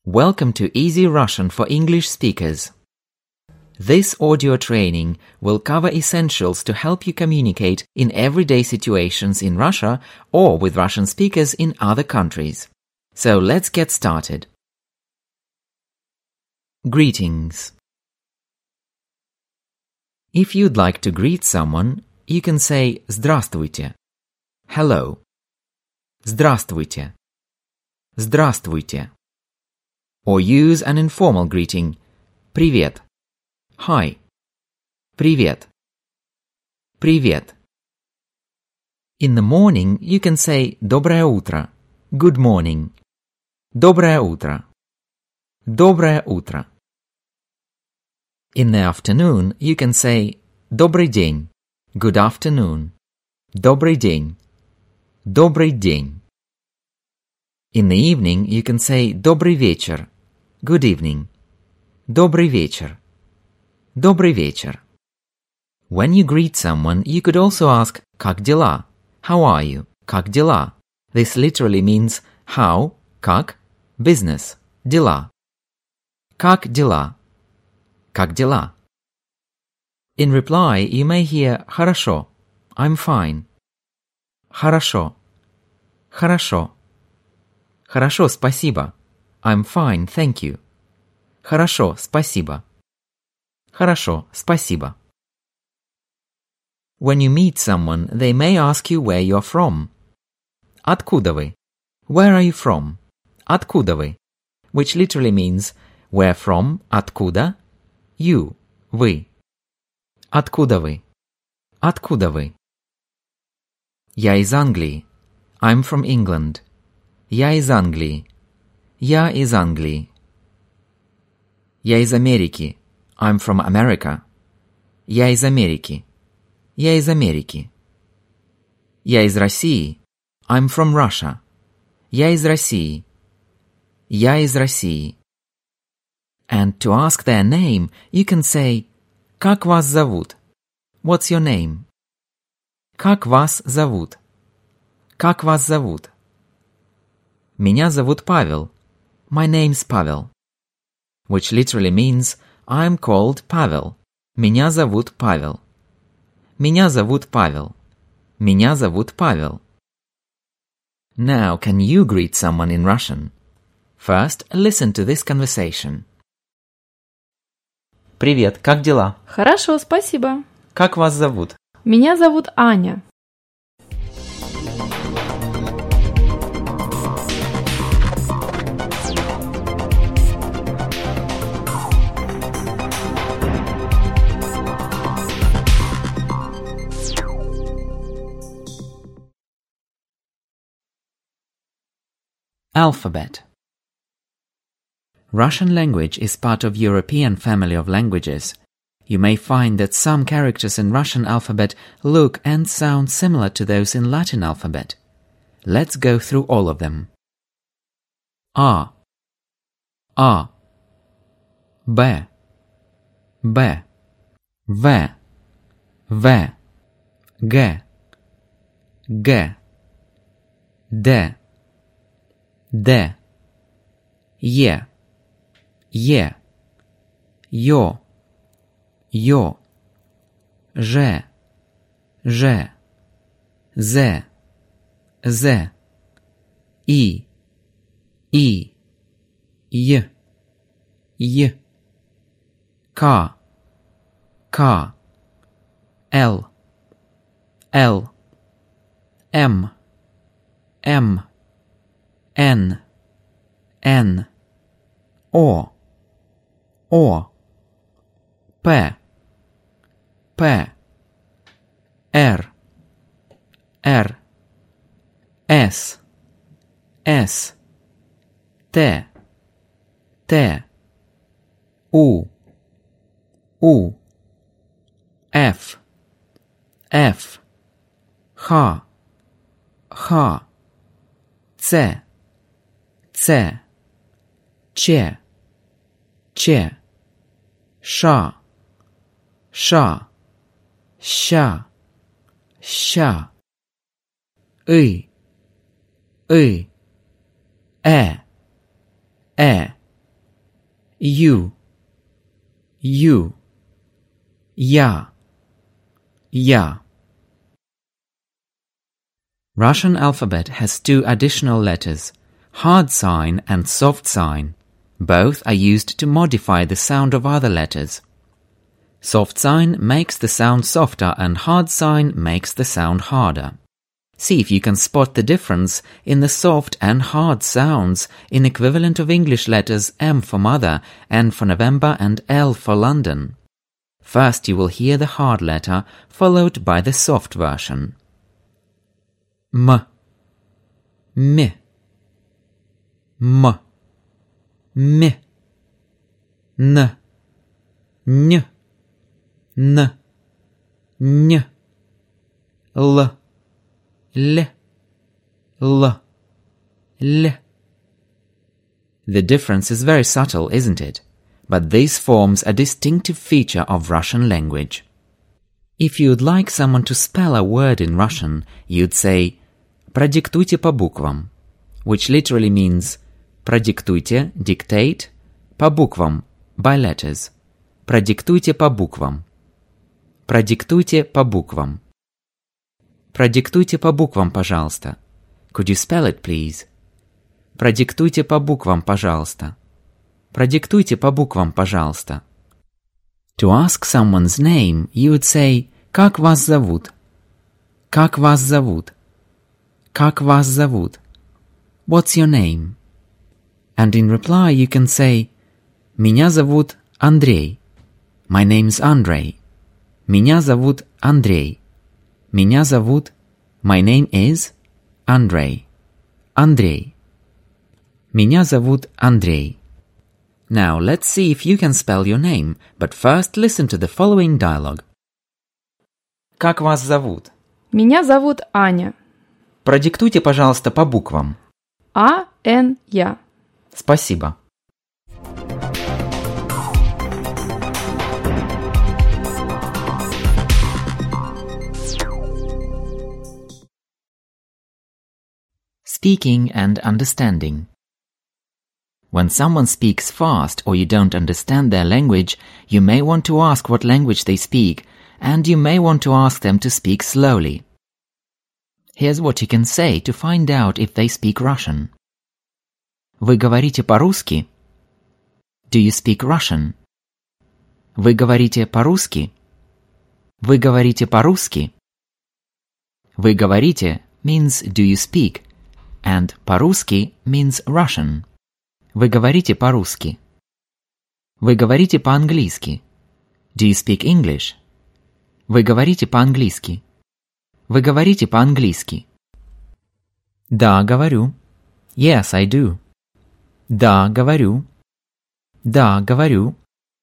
Welcome to Easy Russian for English Speakers. This audio training will cover essentials to help you communicate in everyday situations in Russia or with Russian speakers in other countries. So let's get started. Greetings. If you'd like to greet someone, you can say «Здравствуйте». Hello. «Здравствуйте». «Здравствуйте». Or use an informal greeting. Привет. Hi. Привет. Привет. In the morning, you can say Доброе утро. Good morning. Доброе утро. Доброе утро. In the afternoon, you can say Добрый день. Good afternoon. Добрый день. Добрый день. In the evening, you can say Добрый вечер. Good evening. Добрый вечер. Добрый вечер. When you greet someone, you could also ask «Как дела?» How are you? Как дела? This literally means how, как, business, дела. Как дела? Как дела? In reply, you may hear «Хорошо», I'm fine. Хорошо. Хорошо. Хорошо, спасибо. I'm fine, thank you. Хорошо, спасибо. Хорошо, спасибо. When you meet someone, they may ask you where you're from. Откуда вы? Where are you from? Откуда вы? Which literally means where from, откуда, you, вы. Откуда вы? Откуда вы? Я из Англии. I'm from England. Я из Англии. Я из Англии. Я из Америки. I'm from America. Я из Америки. Я из Америки. Я из России. I'm from Russia. Я из России. Я из России. And to ask their name, you can say «Как вас зовут?» What's your name? Как вас зовут? Как вас зовут? Меня зовут Павел. My name's Pavel. Which literally means I'm called Pavel. Меня зовут Павел. Меня зовут Павел. Меня зовут Павел. Now, can you greet someone in Russian? First, listen to this conversation. Привет, как дела? Хорошо, спасибо. Как вас зовут? Меня зовут Аня. Alphabet. Russian language is part of European family of languages. You may find that some characters in Russian alphabet look and sound similar to those in Latin alphabet. Let's go through all of them. A, B, B, V, V, G, G, D, D, Е, Е, Ё, Ё, Ж, Ж, З, З, И, Й, Й, К, К, Л, Л, М, М, Н, Н, О, П, П, Р, Р, С, С, Т, Т, У, Ф, Ф, Х, Х, Ц, Ц, Ч, Ч, Ша, Ша, Ща, Ща, Ы, Э, You. Я. Russian alphabet has two additional letters, hard sign and soft sign. Both are used to modify the sound of other letters. Soft sign makes the sound softer and hard sign makes the sound harder. See if you can spot the difference in the soft and hard sounds in equivalent of English letters M for mother, N for November and L for London. First you will hear the hard letter followed by the soft version. M, M, M, M, N, N, N, N, L, L, L, L. The difference is very subtle, isn't it? But this forms a distinctive feature of Russian language. If you'd like someone to spell a word in Russian, you'd say «продиктуйте по буквам», which literally means «продиктуйте», dictate, по буквам, by letters. «Продиктуйте по буквам». «Продиктуйте по буквам». «Продиктуйте по буквам, пожалуйста». Could you spell it, please? «Продиктуйте по буквам, пожалуйста». «Продиктуйте по буквам, пожалуйста». To ask someone's name, you would say «Как вас зовут?» «Как вас зовут?» «Как вас зовут?» What's your name? And in reply you can say «Меня зовут Андрей». My name's Andrei. Меня зовут Андрей. Меня зовут. My name is Andrei. Andrei. Меня зовут Андрей. Now let's see if you can spell your name, but first listen to the following dialogue. Как вас зовут? Меня зовут Аня. Продиктуйте, пожалуйста, по буквам. А-Н-Я. Спасибо. Speaking and understanding. When someone speaks fast or you don't understand their language, you may want to ask what language they speak, and you may want to ask them to speak slowly. Here's what you can say to find out if they speak Russian. Вы говорите по-русски? Do you speak Russian? Вы говорите по-русски? Вы говорите по-русски? Вы говорите means do you speak, and по-русски means Russian. Вы говорите по-русски. Вы говорите по-английски. Do you speak English? Вы говорите по-английски. Вы говорите по-английски. Да, говорю. Yes, I do. Да, говорю. Да, говорю.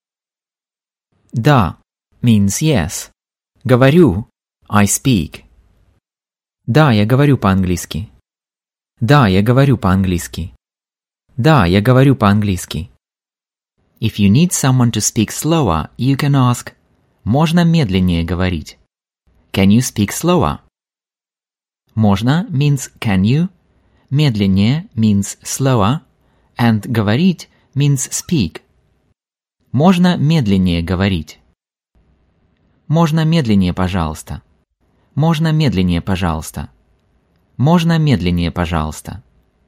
Да means yes. Говорю, I speak. Да, я говорю по-английски. Да, я говорю по-английски. Да, я говорю по-английски. If you need someone to speak slower, you can ask, можно медленнее говорить? Can you speak slower? Можно means can you, медленнее means slower, and говорить means speak. Можно медленнее говорить? Можно медленнее, пожалуйста? Можно медленнее, пожалуйста? Можно медленнее, пожалуйста?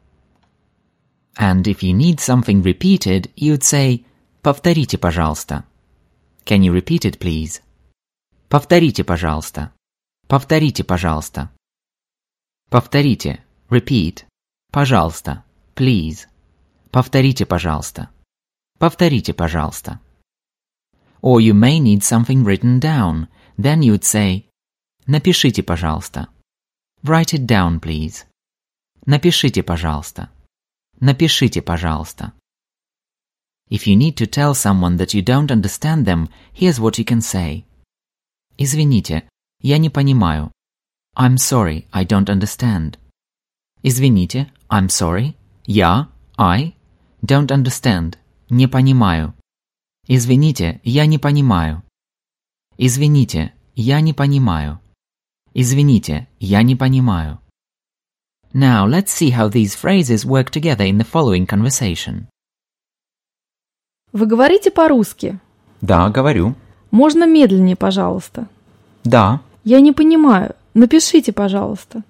And if you need something repeated, you'd say «Повторите, пожалуйста». Can you repeat it, please? Повторите, пожалуйста. Повторите, пожалуйста. Повторите, repeat. Пожалуйста, please. Повторите, пожалуйста. Повторите, пожалуйста. Or you may need something written down. Then you'd say «Напишите, пожалуйста». Write it down, please. Напишите, пожалуйста. Напишите, пожалуйста. If you need to tell someone that you don't understand them, here's what you can say. Извините, я не понимаю. I'm sorry, I don't understand. Извините, I'm sorry, I, don't understand, не понимаю. Извините, я не понимаю. Извините, я не понимаю. Извините, я не понимаю. Now let's see how these phrases work together in the following conversation. Вы говорите по-русски? Да, говорю. Можно медленнее, пожалуйста? Да. Я не понимаю. Напишите, пожалуйста.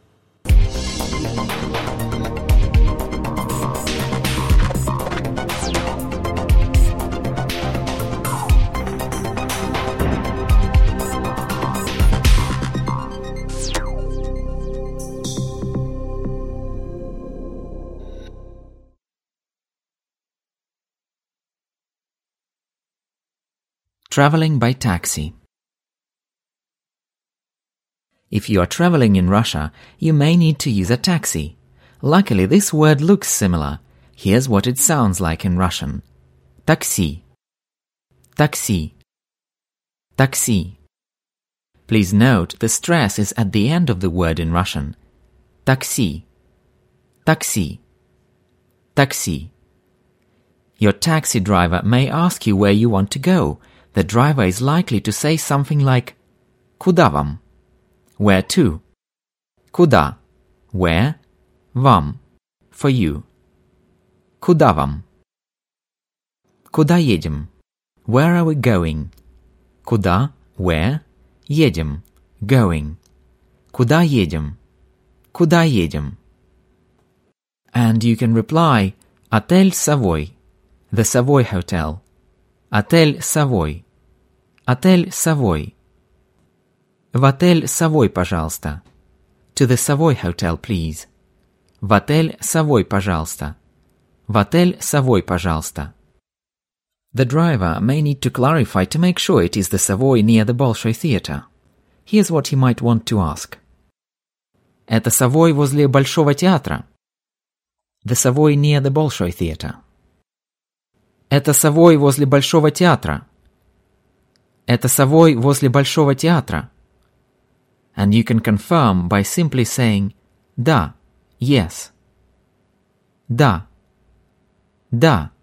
Traveling by taxi. If you are traveling in Russia, you may need to use a taxi. Luckily, this word looks similar. Here's what it sounds like in Russian. Taxi. Taxi. Taxi. Please note the stress is at the end of the word in Russian. Taxi. Taxi. Taxi. Your taxi driver may ask you where you want to go. The driver is likely to say something like «Куда вам?» Where to? Куда? Where? Вам. For you. Куда вам? Куда едем? Where are we going? Куда? Where? Едем. Going. Куда едем? Куда едем? And you can reply Отель Savoy. The Savoy Hotel. Отель Savoy. Отель Savoy. В отель Savoy, пожалуйста. To the Savoy Hotel, please. В отель Savoy, пожалуйста. В отель Savoy, пожалуйста. The driver may need to clarify to make sure it is the Savoy near the Bolshoi Theatre. Here's what he might want to ask. Это Savoy возле Большого театра. The Savoy near the Bolshoi Theatre. Это Savoy возле Большого театра. Это Savoy возле Большого театра. And you can confirm by simply saying «Да», «yes». «Да». «Да».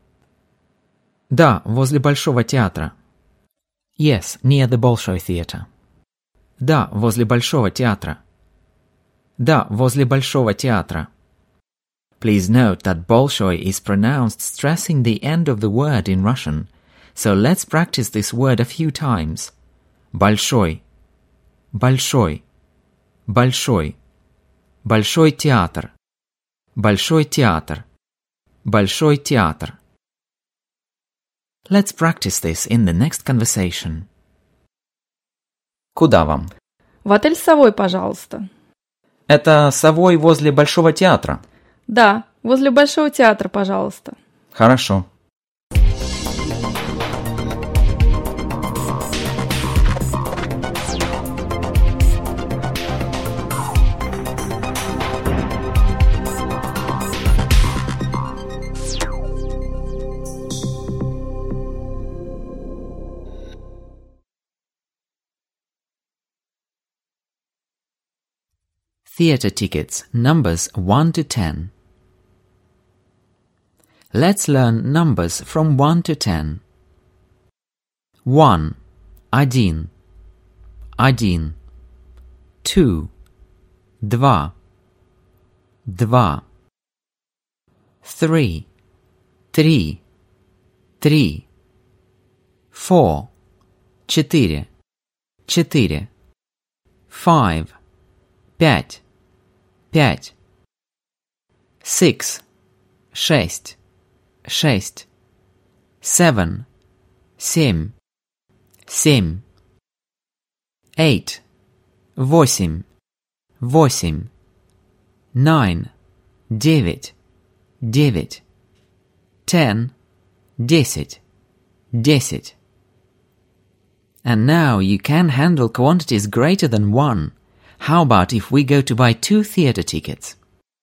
«Да», возле Большого театра. Yes, near the Bolshoi Theatre. «Да», возле Большого театра. «Да», возле Большого театра. Please note that Bolshoi is pronounced stressing the end of the word in Russian, so let's practice this word a few times. Большой. Большой. Большой. Большой театр. Большой театр. Большой театр. Let's practice this in the next conversation. Куда вам? В отель Savoy, пожалуйста. Это Savoy возле Большого театра. Да, возле Большого театра, пожалуйста. Хорошо. Theatre tickets, numbers 1 to 10. Let's learn numbers from 1 to 10. 1. Один. Один. 2. Два. Два. 3. Три. Три. 4. Четыре. Четыре. 5. Пять. Пять. 6. Шесть. Шесть. 7. Семь. Семь. 8. Восемь. Восемь. 9. Девять. Девять. 10. Десять. Десять. And now you can handle quantities greater than 1. How about if we go to buy 2 theatre tickets?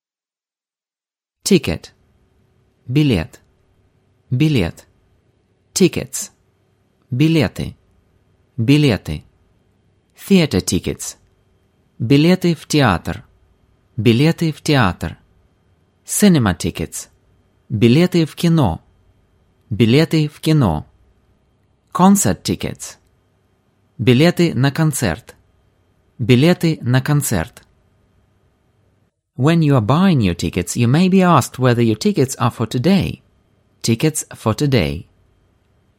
Ticket. Билет. Билет. Tickets. Билеты. Билеты. Theatre tickets. Билеты в театр. Билеты в театр. Cinema tickets. Билеты в кино. Билеты в кино. Concert tickets. Билеты на концерт. Билеты на концерт. When you are buying your tickets, you may be asked whether your tickets are for today. Tickets for today.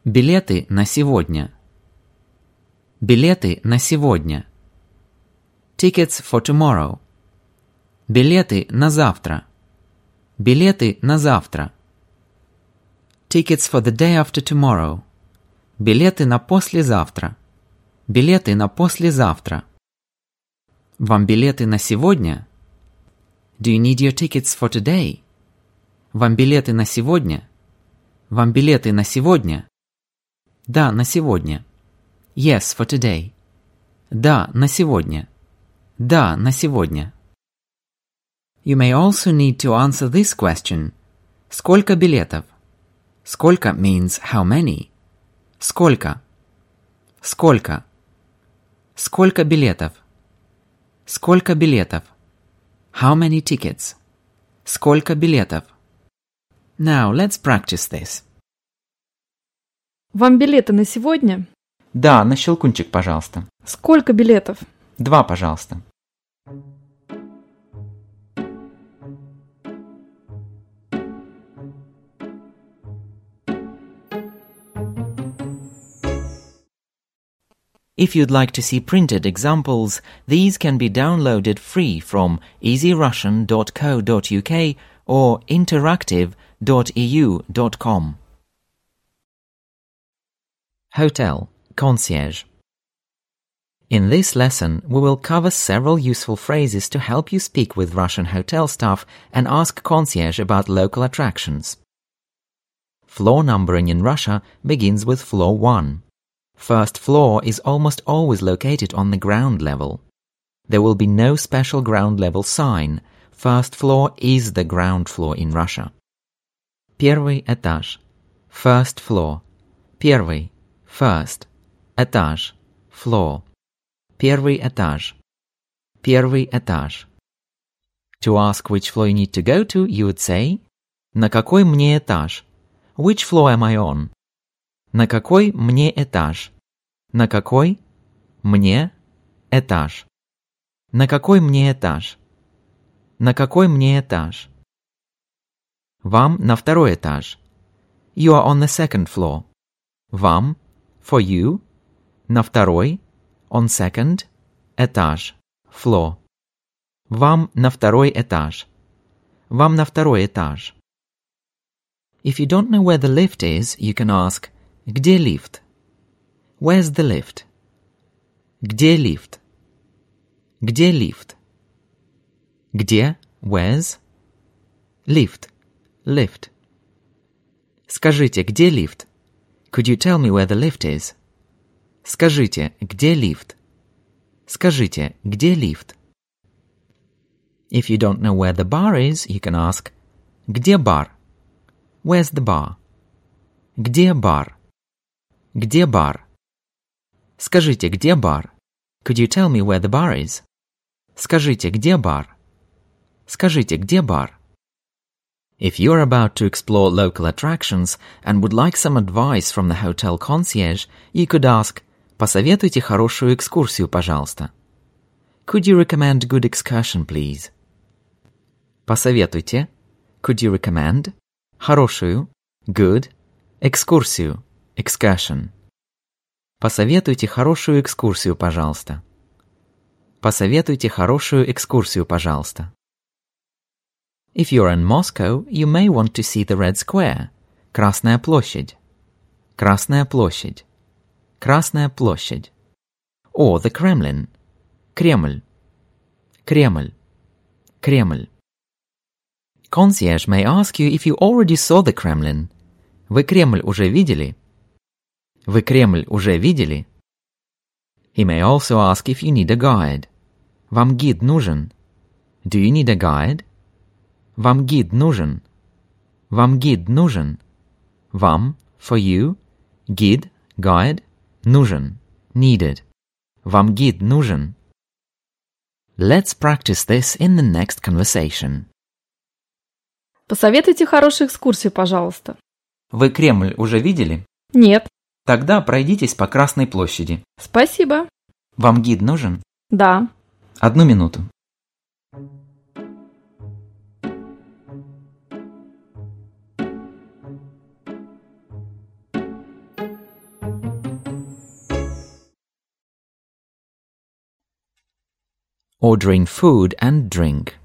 Билеты на сегодня. Билеты на сегодня. Tickets for tomorrow. Билеты на завтра. Билеты на завтра. Tickets for the day after tomorrow. Билеты на послезавтра. Билеты на послезавтра. Вам билеты на сегодня? Do you need your tickets for today? Вам билеты на сегодня? Вам билеты на сегодня? Да, на сегодня. Yes, for today. Да, на сегодня. Да, на сегодня. You may also need to answer this question. Сколько билетов? Сколько means how many. Сколько? Сколько? Сколько билетов? Сколько билетов? How many tickets? Сколько билетов? Now let's practice this. Вам билеты на сегодня? Да, на щелкунчик, пожалуйста. Сколько билетов? 2, пожалуйста. If you'd like to see printed examples, these can be downloaded free from easyrussian.co.uk or interactive.eu.com. Hotel, concierge. In this lesson, we will cover several useful phrases to help you speak with Russian hotel staff and ask concierge about local attractions. Floor numbering in Russia begins with floor 1. First floor is almost always located on the ground level. There will be no special ground level sign. First floor is the ground floor in Russia. Первый этаж. First floor. Первый. First. Этаж. Floor. Первый этаж. Первый этаж. To ask which floor you need to go to, you would say На какой мне этаж? Which floor am I on? На какой мне этаж? На какой мне этаж? На какой мне этаж? На какой мне этаж? Вам на второй этаж. You are on the second floor. Вам, for you, на второй, on second, этаж, floor. Вам на второй этаж. Вам на второй этаж. If you don't know where the lift is, you can ask Где лифт? Where's the lift? Где лифт? Где лифт? Где, where's? Lift, lift. Скажите, где лифт? Could you tell me where the lift is? Скажите, где лифт? Скажите, где лифт? If you don't know where the bar is, you can ask Где бар? Where's the bar? Где бар? Где бар? Скажите, где бар? Could you tell me where the bar is? Скажите, где бар? Скажите, где бар? If you're about to explore local attractions and would like some advice from the hotel concierge, you could ask Посоветуйте хорошую экскурсию, пожалуйста. Could you recommend good excursion, please? Посоветуйте. Could you recommend? Хорошую. Good. Экскурсию. Excursion. Посоветуйте хорошую экскурсию, пожалуйста. Посоветуйте хорошую экскурсию, пожалуйста. If you're in Moscow, you may want to see the Red Square. Красная площадь. Красная площадь. Красная площадь. Or the Kremlin. Кремль. Кремль. Кремль. Concierge may ask you if you already saw the Kremlin. Вы Кремль уже видели? Вы Кремль уже видели? He may also ask if you need a guide. Вам гид нужен? Do you need a guide? Вам гид нужен? Вам гид нужен? Вам, for you, гид, guide, нужен, needed. Вам гид нужен? Let's practice this in the next conversation. Посоветуйте хорошую экскурсию, пожалуйста. Вы Кремль уже видели? Нет. Тогда пройдитесь по Красной площади. Спасибо. Вам гид нужен? Да. 1 минуту. Ordering food and drink.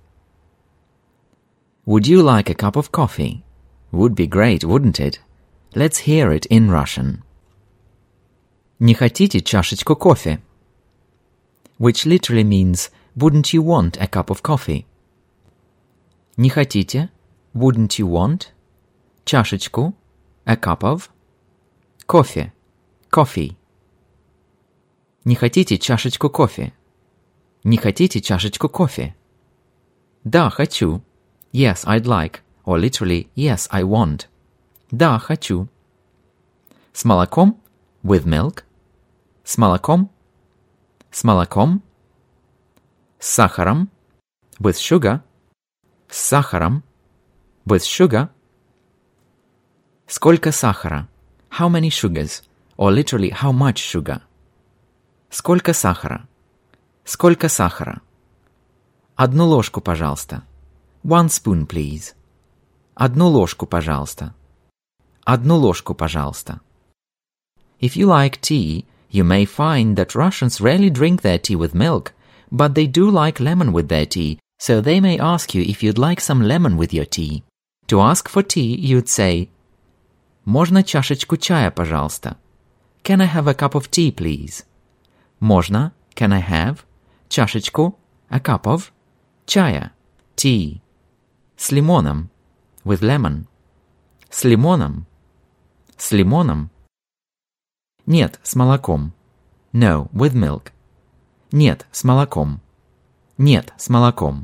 Would you like a cup of coffee? Would be great, wouldn't it? Let's hear it in Russian. Не хотите чашечку кофе? Which literally means, wouldn't you want a cup of coffee? Не хотите? Wouldn't you want? Чашечку, a cup of. Кофе, coffee. Не хотите чашечку кофе? Не хотите чашечку кофе? Да, хочу. Yes, I'd like. Or literally, yes, I want. Да, хочу. С молоком? With milk. С молоком? С молоком. С сахаром? With sugar. С сахаром? With sugar. Сколько сахара? How many sugars? Or literally, how much sugar? Сколько сахара? Сколько сахара? Одну ложку, пожалуйста. One spoon, please. Одну ложку, пожалуйста. Одну ложку, пожалуйста. If you like tea, you may find that Russians rarely drink their tea with milk, but they do like lemon with their tea, so they may ask you if you'd like some lemon with your tea. To ask for tea, you'd say, «Можно чашечку чая, пожалуйста?» Can I have a cup of tea, please? Можно, can I have, чашечку, a cup of, чая, tea. С лимоном, with lemon. С лимоном. С лимоном. Нет, с молоком. No, with milk. Нет, с молоком. Нет, с молоком.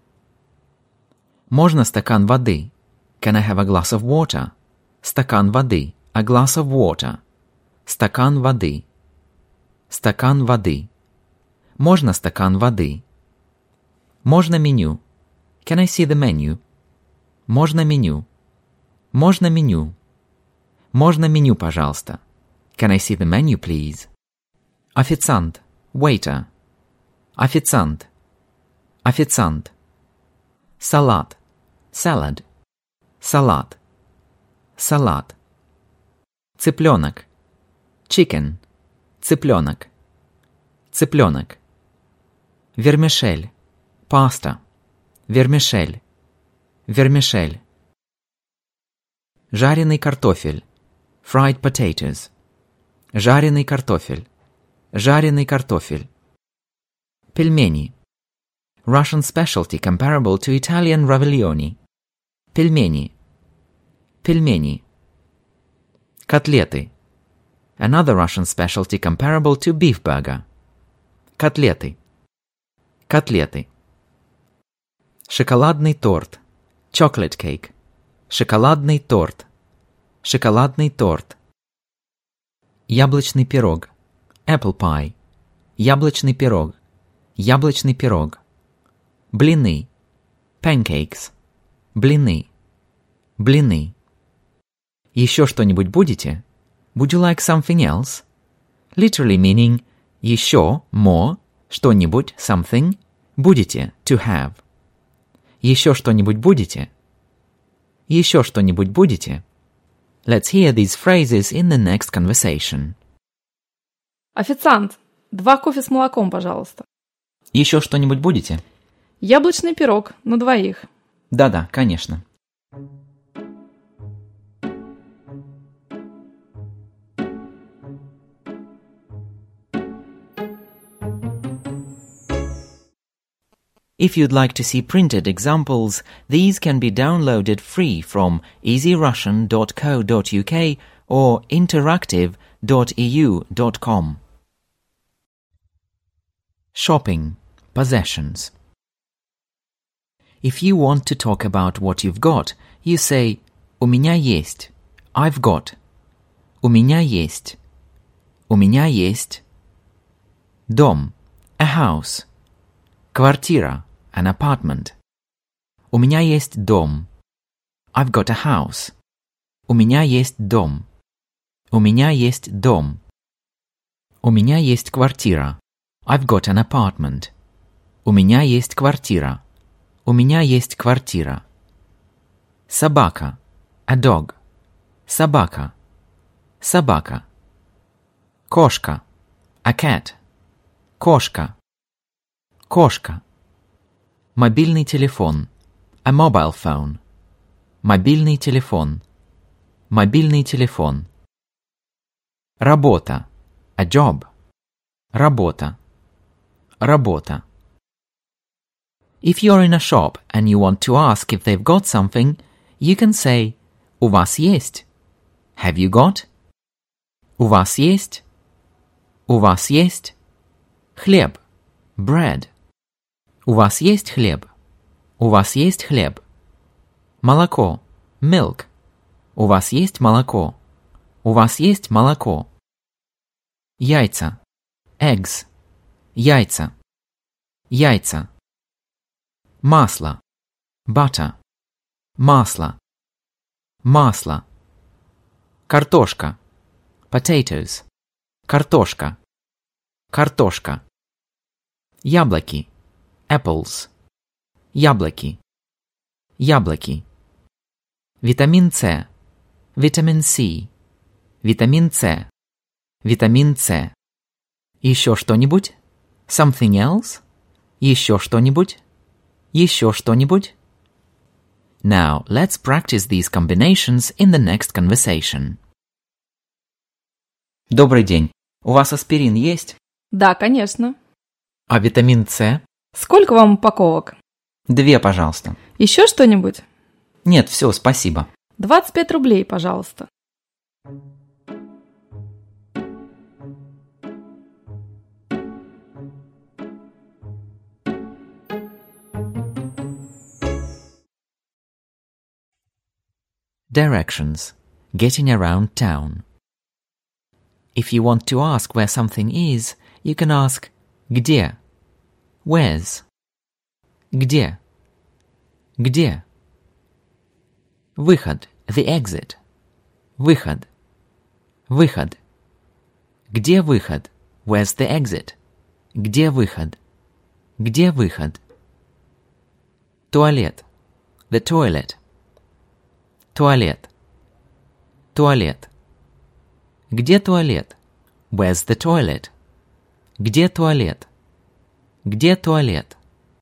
Можно стакан воды? Can I have a glass of water? Стакан воды, a glass of water. Стакан воды. Стакан воды. Можно стакан воды? Можно меню? Can I see the menu? Можно меню? Можно меню? Можно меню, пожалуйста? Can I see the menu, please? Официант, waiter. Официант, официант. Салат, salad. Салат, салат. Цыпленок, chicken. Цыпленок, цыпленок. Вермишель, pasta. Вермишель, вермишель. Жареный картофель, fried potatoes. Жареный картофель, жареный картофель. Пельмени. Russian specialty comparable to Italian ravioli. Пельмени, пельмени. Котлеты. Another Russian specialty comparable to beef burger. Котлеты, котлеты. Шоколадный торт, chocolate cake. Шоколадный торт, шоколадный торт. Яблочный пирог, apple pie. Яблочный пирог, яблочный пирог. Блины, pancakes. Блины, блины. Еще что-нибудь будете? Would you like something else? Literally meaning еще, more, что-нибудь, something, будете, to have. Еще что-нибудь будете? Еще что-нибудь будете? Let's hear these phrases in the next conversation. Официант, 2 кофе с молоком, пожалуйста. Еще что-нибудь будете? Яблочный пирог на 2. Да-да, конечно. If you'd like to see printed examples, these can be downloaded free from easyrussian.co.uk or interactive.eu.com. Shopping, possessions. If you want to talk about what you've got, you say «У меня есть», «I've got». «У меня есть». «У меня есть». Дом, a house. Квартира, an apartment. У меня есть дом. I've got a house. У меня есть дом. У меня есть дом. У меня есть квартира. I've got an apartment. У меня есть квартира. У меня есть квартира. Собака, a dog. Собака. собака. Кошка. A cat. Кошка. Кошка. Мобильный телефон. A mobile phone. Мобильный телефон. Мобильный телефон. Работа. A job. Работа. Работа. If you're in a shop and you want to ask if they've got something, you can say «У вас есть?» Have you got? У вас есть? У вас есть? Хлеб. Bread. У вас есть хлеб? У вас есть хлеб? Молоко. Milk. У вас есть молоко? У вас есть молоко? Яйца. Eggs. Яйца. Яйца. Масло. Butter. Масло. Масло. Картошка. Potatoes. Картошка. Картошка. Яблоки. Apples. Яблоки. Яблоки. Витамин С. Витамин С. Витамин С. Витамин С. Еще что-нибудь? Something else? Еще что-нибудь? Еще что-нибудь? Now, let's practice these combinations in the next conversation. Добрый день. У вас аспирин есть? Да, конечно. А витамин С? Сколько вам упаковок? 2, пожалуйста. Еще что-нибудь? Нет, все, спасибо. 25 рублей, пожалуйста. Directions. Getting around town. If you want to ask where something is, you can ask «Где?» Where's? Где? Где? Выход. The exit. Выход. Выход. Где выход? Where's the exit? Где выход? Где выход? Туалет. The toilet. Туалет. Туалет. Где туалет? Where's the toilet? Где туалет? Где туалет?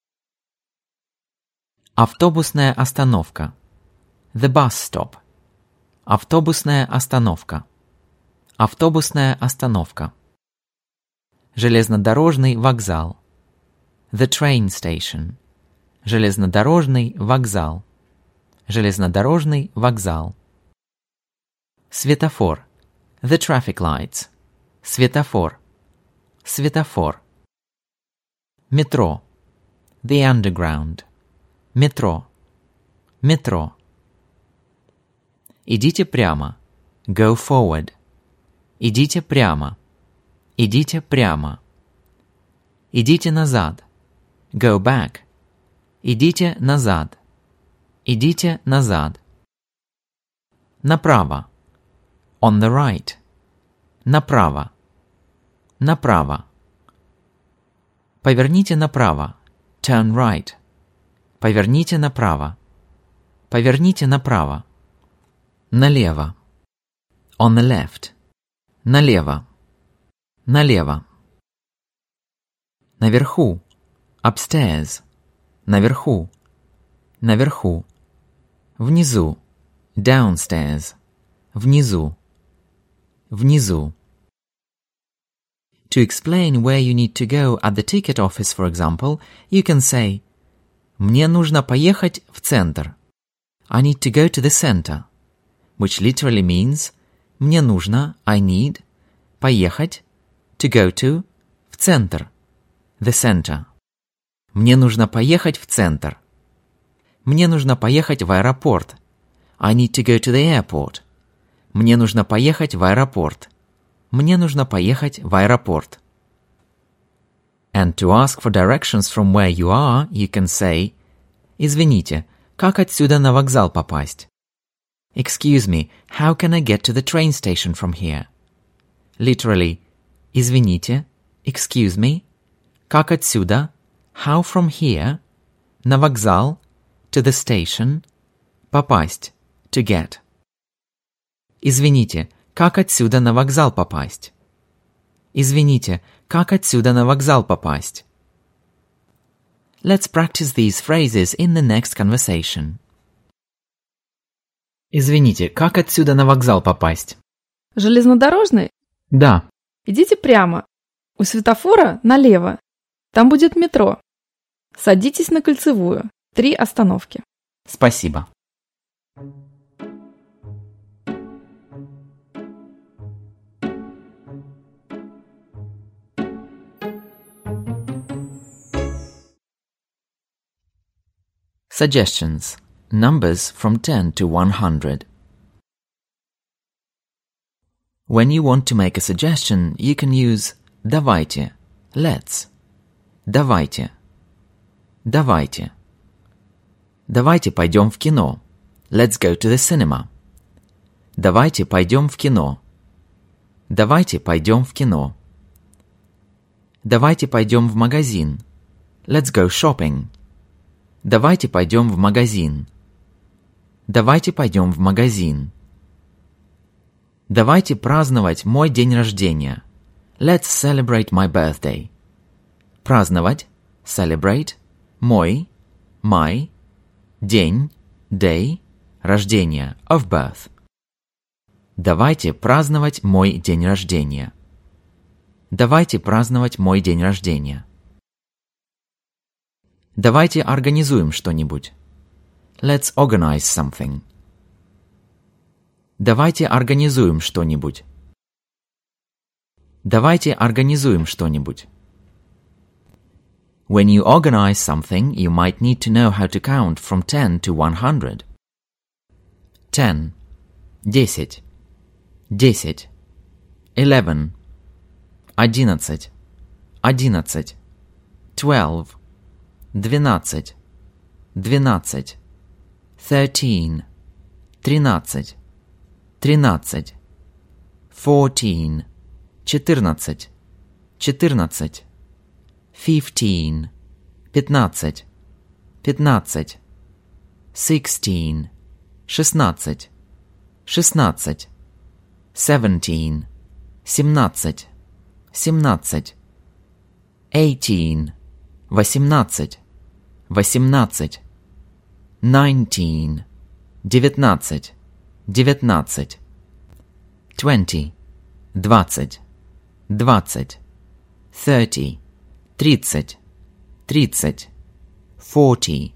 Автобусная остановка. The bus stop. Автобусная остановка. Автобусная остановка. Железнодорожный вокзал. The train station. Железнодорожный вокзал. Железнодорожный вокзал. Светофор. The traffic lights. Светофор. Светофор. Метро. The underground. Метро. Метро. Идите прямо. Go forward. Идите прямо. Идите прямо. Идите назад. Go back. Идите назад. Идите назад. Направо. On the right. Направо. Направо. Поверните направо. Turn right. Поверните направо. Поверните направо. Налево. On the left. Налево. Налево. Наверху. Upstairs. Наверху. Наверху. Внизу. Downstairs. Внизу. Внизу. To explain where you need to go at the ticket office, for example, you can say «Мне нужно поехать в центр». I need to go to the center, which literally means «Мне нужно», I need, поехать, to go to, в центр, the center. Мне нужно поехать в центр. Мне нужно поехать в аэропорт. I need to go to the airport. Мне нужно поехать в аэропорт. Мне нужно поехать в аэропорт. And to ask for directions from where you are, you can say «Извините, как отсюда на вокзал попасть?» Excuse me, how can I get to the train station from here? Literally, извините, excuse me, как отсюда, how from here, на вокзал, to the station, попасть, to get. Извините, как отсюда на вокзал попасть? Извините, как отсюда на вокзал попасть? Let's practice these phrases in the next conversation. Извините, как отсюда на вокзал попасть? Железнодорожный? Да. Идите прямо. У светофора налево. Там будет метро. Садитесь на Кольцевую. 3 остановки. Спасибо. Suggestions. Numbers from 10 to 100. When you want to make a suggestion, you can use «давайте», «let's», «давайте», «давайте». Давайте пойдем в кино. Let's go to the cinema. Давайте пойдем в кино. Давайте пойдем в кино. Давайте пойдем в магазин. Let's go shopping. Давайте пойдем в магазин. Давайте пойдем в магазин. Давайте праздновать мой день рождения. Let's celebrate my birthday. Праздновать, celebrate, мой, my, день, day, рождения, of birth. Давайте праздновать мой день рождения. Давайте праздновать мой день рождения. Давайте организуем что-нибудь. Let's organize something. Давайте организуем что-нибудь. Давайте организуем что-нибудь. When you organize something, you might need to know how to count from 10 to 100. 10. 10. 10. 11. 11. 11. 12. 12. 12. 13. 13. 13. 14. 14. 14. 15. 15. 15. 16. 16. 16. 17. 17. 17. 18. 18. 18. 19. 19. 19. 20. 20. 20. 30. 30. 30. 40.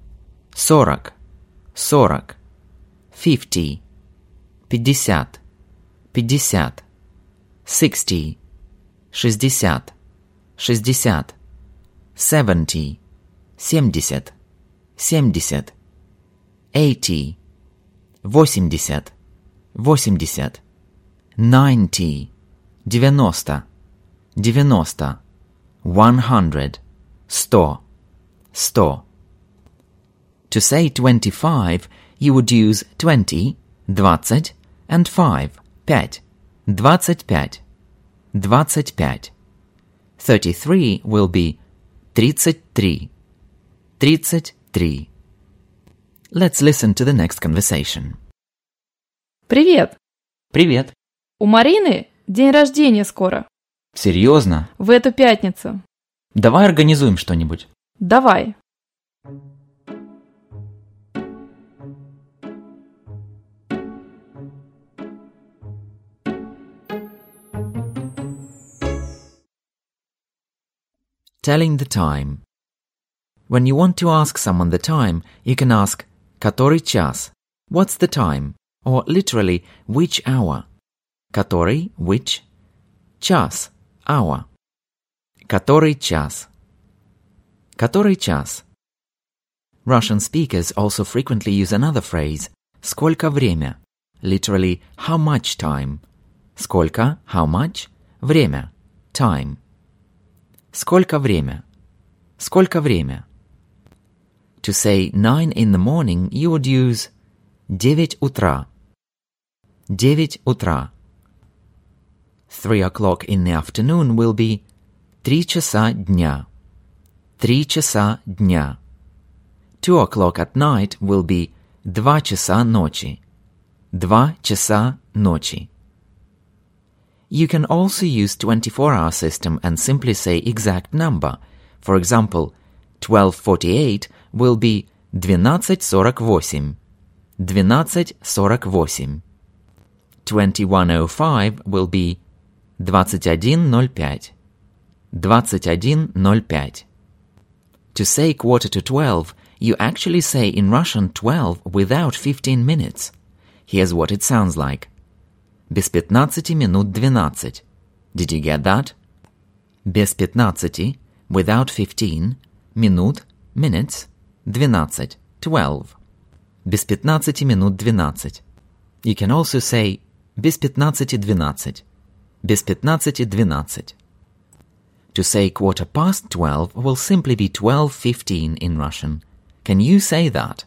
40. 40. 50. 50. 50. 60. 60. 60. 70. 70. 70. 80. 80. 80. 90. 90. 90. 100. 100. 100. To say 25, you would use 20, 20, and 5, 5, 25, 25. 33 will be 33, 33. Let's listen to the next conversation. Привет. Привет. У Марины день рождения скоро. Серьезно? В эту пятницу. Давай организуем что-нибудь. Давай. Telling the time. When you want to ask someone the time, you can ask «Который час?» What's the time? Or literally, which hour? Который, which? Час, hour. Который час? Который час? Russian speakers also frequently use another phrase «Сколько время?» Literally, how much time? Сколько, how much? Время, time. Сколько время? Сколько время? To say 9 in the morning, you would use 9 утра. 9 утра. 3 o'clock in the afternoon will be 3 часа дня. 3 часа дня. 2 o'clock at night will be 2 часа ночи. 2 часа ночи. You can also use 24-hour system and simply say exact number. For example, 12:48 will be 12:48. 12:48. 21:05 will be 21:05. 21:05. To say 11:45, you actually say in Russian 12 without 15 minutes. Here's what it sounds like. Без 15 минут 12. Did you get that? Без 15, without 15, минут, minutes, 12, 12. Без 15 минут 12. You can also say без 15:12. Без 15:12. To say 12:15 will simply be 12:15 in Russian. Can you say that?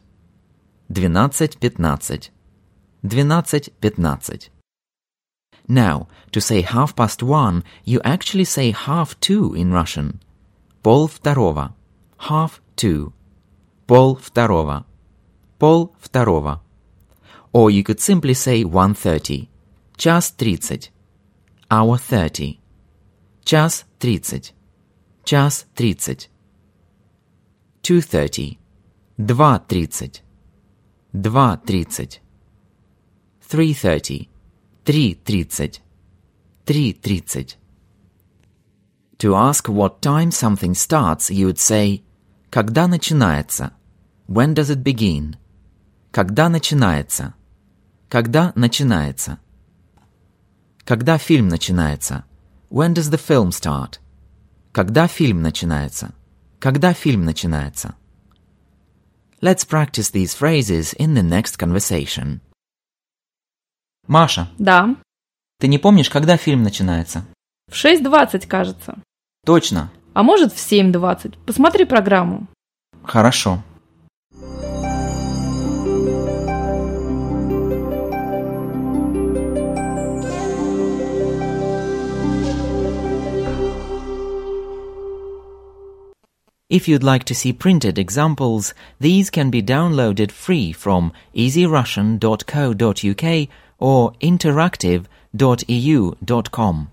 12:15. 12:15. Now, to say 1:30, you actually say 1:30 in Russian. Полвторого. 1:30. Полвторого. Полвторого. Or you could simply say 1:30. Час 30. Hour 30. Час 30. Час 30. 2:30. 2:30. 2:30. 3:30. 3:30. 3:30. To ask what time something starts, you would say «Когда начинается?» When does it begin? Когда начинается? Когда начинается? Когда фильм начинается? When does the film start? Когда фильм начинается? Когда фильм начинается? Let's practice these phrases in the next conversation. Маша, Да. ты не помнишь, когда фильм начинается? В 6:20, кажется. Точно. А может, в 7:20. Посмотри программу. Хорошо. If you'd like to see printed examples, these can be downloaded free from easyrussian.co.uk or interactive.eu.com.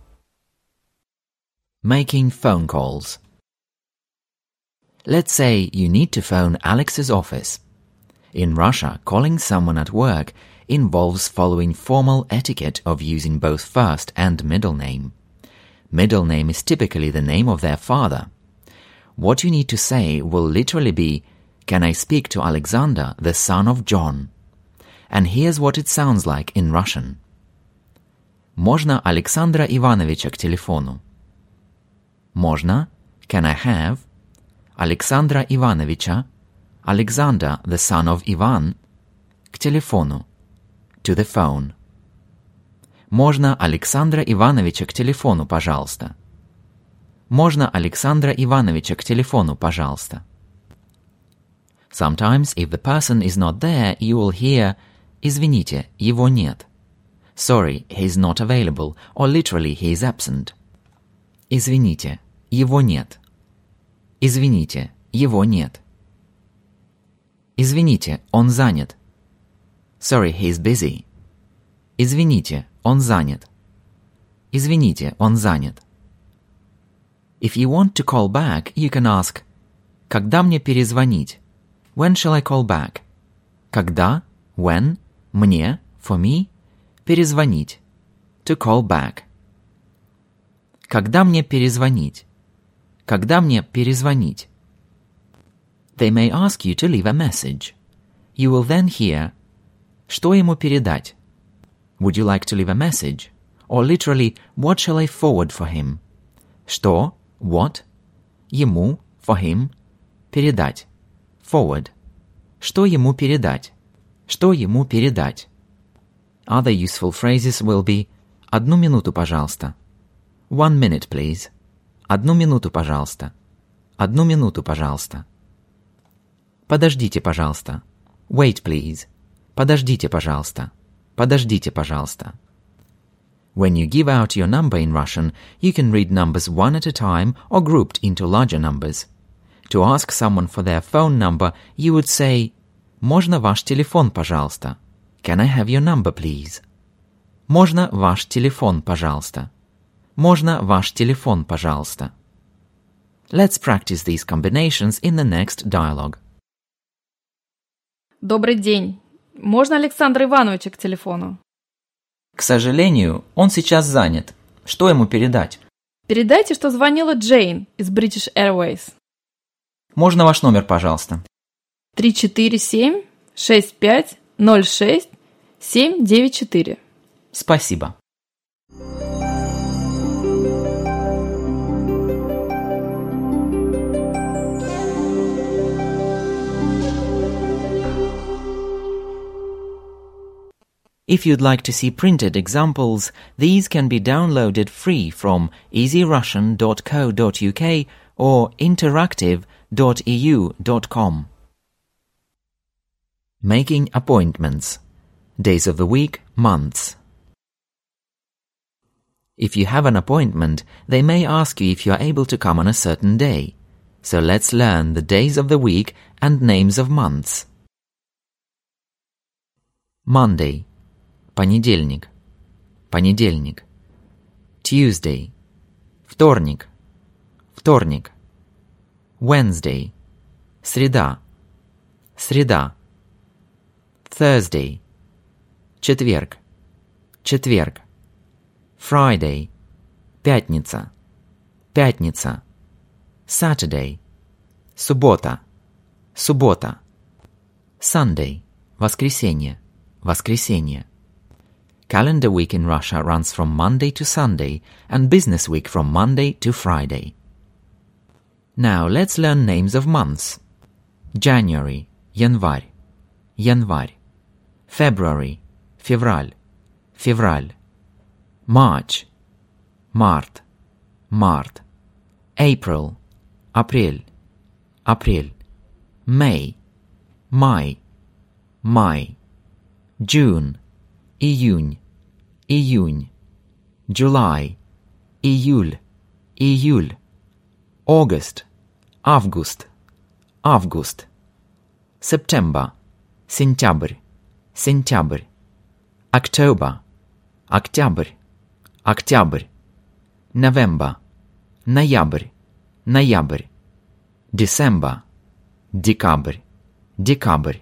Making phone calls. Let's say you need to phone Alex's office. In Russia, calling someone at work involves following formal etiquette of using both first and middle name. Middle name is typically the name of their father. What you need to say will literally be, "Can I speak to Alexander, the son of John?" And here's what it sounds like in Russian. Можно Александра Ивановича к телефону? Можно, can I have, Александра Ивановича, Alexander, the son of Ivan, к телефону, to the phone. Можно Александра Ивановича к телефону, пожалуйста? Можно Александра Ивановича к телефону, пожалуйста? Sometimes, if the person is not there, you will hear «Извините, его нет». Sorry, he's not available, or literally, he is absent. Извините, его нет. Извините, его нет. Извините, он занят. Sorry, he's busy. Извините, он занят. Извините, он занят. If you want to call back, you can ask «Когда мне перезвонить?» When shall I call back? Когда, when, мне, for me, перезвонить, to call back. Когда мне перезвонить? Когда мне перезвонить? They may ask you to leave a message. You will then hear «Что ему передать?» Would you like to leave a message? Or literally, what shall I forward for him? Что, what, ему, for him, передать, forward. Что ему передать? Что ему передать? Other useful phrases will be «Одну минуту, пожалуйста». 1 minute, please. Одну минуту, пожалуйста. Одну минуту, пожалуйста. Подождите, пожалуйста. Wait, please. Подождите, пожалуйста. Подождите, пожалуйста. When you give out your number in Russian, you can read numbers one at a time or grouped into larger numbers. To ask someone for their phone number, you would say «Можно ваш телефон, пожалуйста?» Can I have your number, please? Можно ваш телефон, пожалуйста? Можно ваш телефон, пожалуйста? Let's practice these combinations in the next dialogue. Добрый день. Можно Александра Ивановича к телефону? К сожалению, он сейчас занят. Что ему передать? Передайте, что звонила Джейн из British Airways. Можно ваш номер, пожалуйста? 347-65-06-794. Спасибо. If you'd like to see printed examples, these can be downloaded free from easyrussian.co.uk or interactive.eu.com. Making appointments. Days of the week, months. If you have an appointment, they may ask you if you are able to come on a certain day. So let's learn the days of the week and names of months. Monday. Понедельник. Понедельник. Tuesday. Вторник. Вторник. Wednesday. Среда. Среда. Thursday. Четверг. Четверг. Friday. Пятница. Пятница. Saturday. Суббота. Суббота. Sunday. Воскресенье. Воскресенье. Calendar week in Russia runs from Monday to Sunday and business week from Monday to Friday. Now let's learn names of months. January, январь, январь. February, февраль, февраль. March, март, март. April, апрель, апрель. May, май, май. June, июнь, июнь. July, июль, июль. August, август, август. September, сентябрь, сентябрь. October, октябрь, октябрь. November, ноябрь, ноябрь. December, декабрь, декабрь.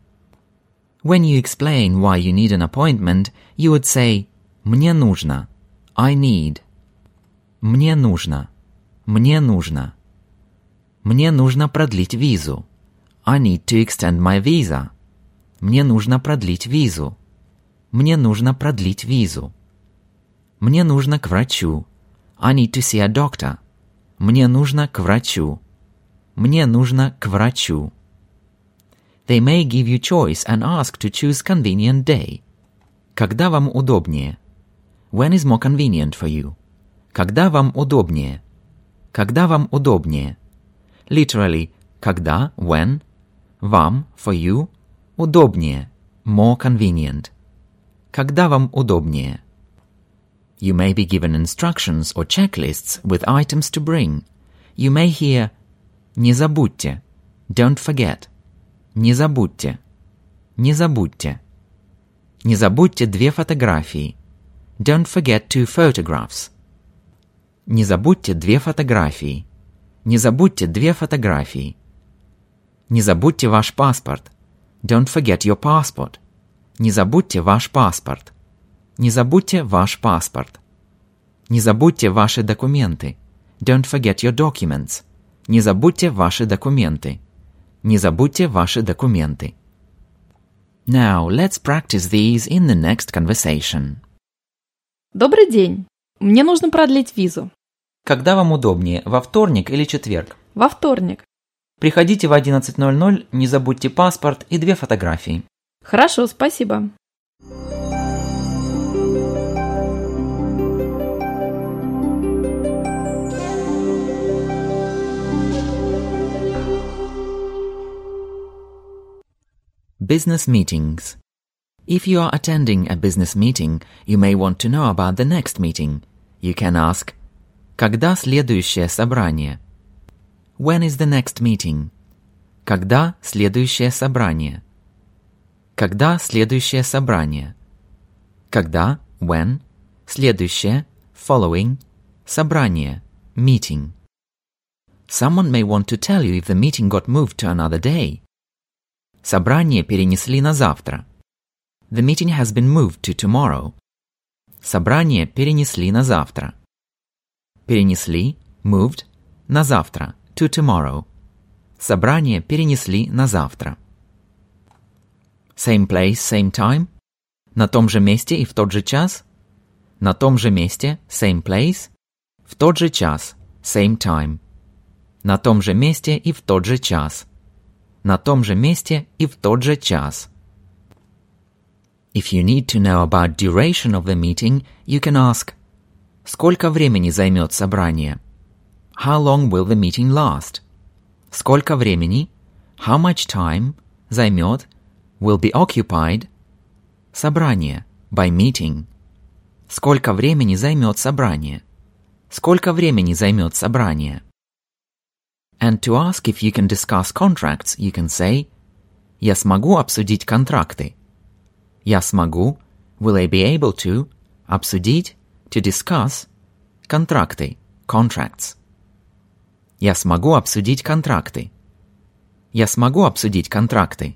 When you explain why you need an appointment, you would say «Мне нужно», «I need». «Мне нужно», «Мне нужно». «Мне нужно продлить визу». I need to extend my visa. Мне нужно продлить визу. Мне нужно продлить визу. Мне нужно к врачу. I need to see a doctor. Мне нужно к врачу. Мне нужно к врачу. They may give you choice and ask to choose convenient day. Когда вам удобнее? When is more convenient for you? Когда вам удобнее? Когда вам удобнее? Literally, когда, when. Вам, for you. Удобнее, more convenient. Когда вам удобнее? You may be given instructions or checklists with items to bring. You may hear «Не забудьте», «Don't forget». Не забудьте. Не забудьте. Не забудьте 2 фотографии. Don't forget 2 photographs. Не забудьте 2 фотографии. Не забудьте 2 фотографии. Не забудьте ваш паспорт. Don't forget your passport. Не забудьте ваш паспорт. Не забудьте ваш паспорт. Не забудьте ваши документы. Don't forget your documents. Не забудьте ваши документы. Не забудьте ваши документы. Now, let's practice these in the next conversation. Добрый день. Мне нужно продлить визу. Когда вам удобнее, во вторник или четверг? Во вторник. Приходите в 11:00, не забудьте паспорт и 2 фотографии. Хорошо, спасибо. Business meetings. If you are attending a business meeting, you may want to know about the next meeting. You can ask, когда следующее собрание? When is the next meeting? Когда следующее собрание? Когда следующее собрание? Когда, when, следующее, following, Собрание. Meeting. Someone may want to tell you if the meeting got moved to another day. Собрание перенесли на завтра. The meeting has been moved to tomorrow. Собрание перенесли на завтра. Перенесли, moved, на завтра, to tomorrow. Собрание перенесли на завтра. Same place, same time. На том же месте и в тот же час. На том же месте, same place. В тот же час, same time. На том же месте и в тот же час. На том же месте и в тот же час. If you need to know about duration of the meeting, you can ask, сколько времени займет собрание? How long will the meeting last? Сколько времени? How much time? Займет? Will be occupied? Собрание. By meeting. Сколько времени займет собрание? Сколько времени займет собрание? And to ask if you can discuss contracts, you can say, я смогу обсудить контракты. Я смогу, will I be able to, обсудить, to discuss, контракты, contracts. Я смогу обсудить контракты. Я смогу обсудить контракты.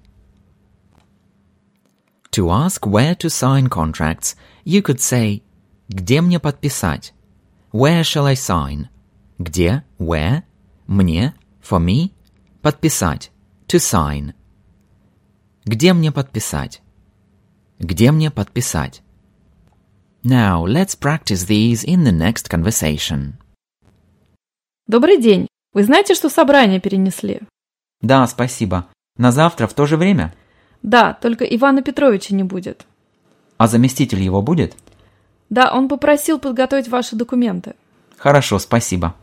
To ask where to sign contracts, you could say, где мне подписать? Where shall I sign? Где, where, мне, for me, подписать, to sign. Где мне подписать? Где мне подписать? Now, let's practice these in the next conversation. Добрый день. Вы знаете, что собрание перенесли? Да, спасибо. На завтра в то же время? Да, только Ивана Петровича не будет. А заместитель его будет? Да, он попросил подготовить ваши документы. Хорошо, спасибо.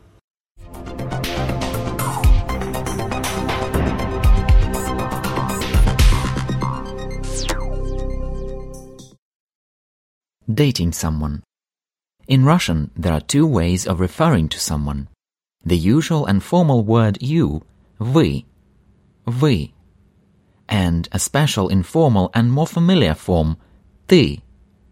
Dating someone. In Russian, there are two ways of referring to someone. The usual and formal word you, вы, and a special informal and more familiar form, ты,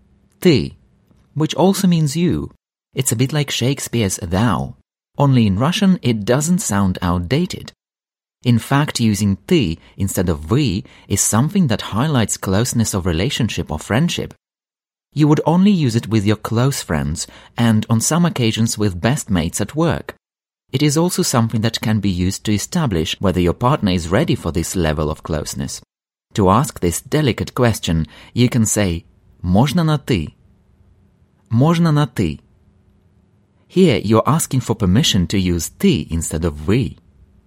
which also means you. It's a bit like Shakespeare's thou, only in Russian it doesn't sound outdated. In fact, using ты instead of вы is something that highlights closeness of relationship or friendship. You would only use it with your close friends and on some occasions with best mates at work. It is also something that can be used to establish whether your partner is ready for this level of closeness. To ask this delicate question, you can say «Можно на ты?» «Можно на ты?» Here you're asking for permission to use ты instead of вы.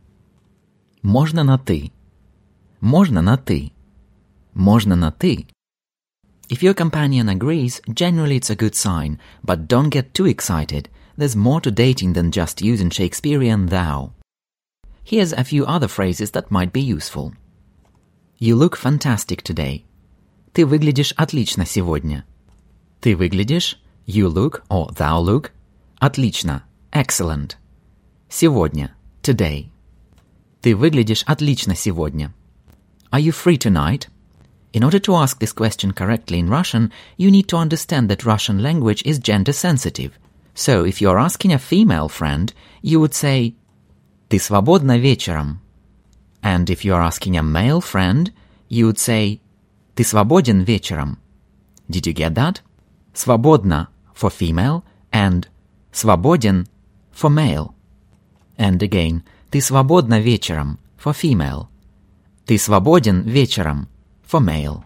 «Можно на ты?» «Можно на ты?» «Можно на ты?» If your companion agrees, generally it's a good sign, but don't get too excited. There's more to dating than just using Shakespearean thou. Here's a few other phrases that might be useful. You look fantastic today. Ты выглядишь отлично сегодня. Ты выглядишь, you look or thou look, отлично, excellent. Сегодня, today. Ты выглядишь отлично сегодня. Are you free tonight? In order to ask this question correctly in Russian, you need to understand that Russian language is gender sensitive. So, if you're asking a female friend, you would say «Ты свободна вечером?» And if you're asking a male friend, you would say «Ты свободен вечером?» Did you get that? Свободна for female and свободен for male. And again, «Ты свободна вечером» for female. «Ты свободен вечером» for male.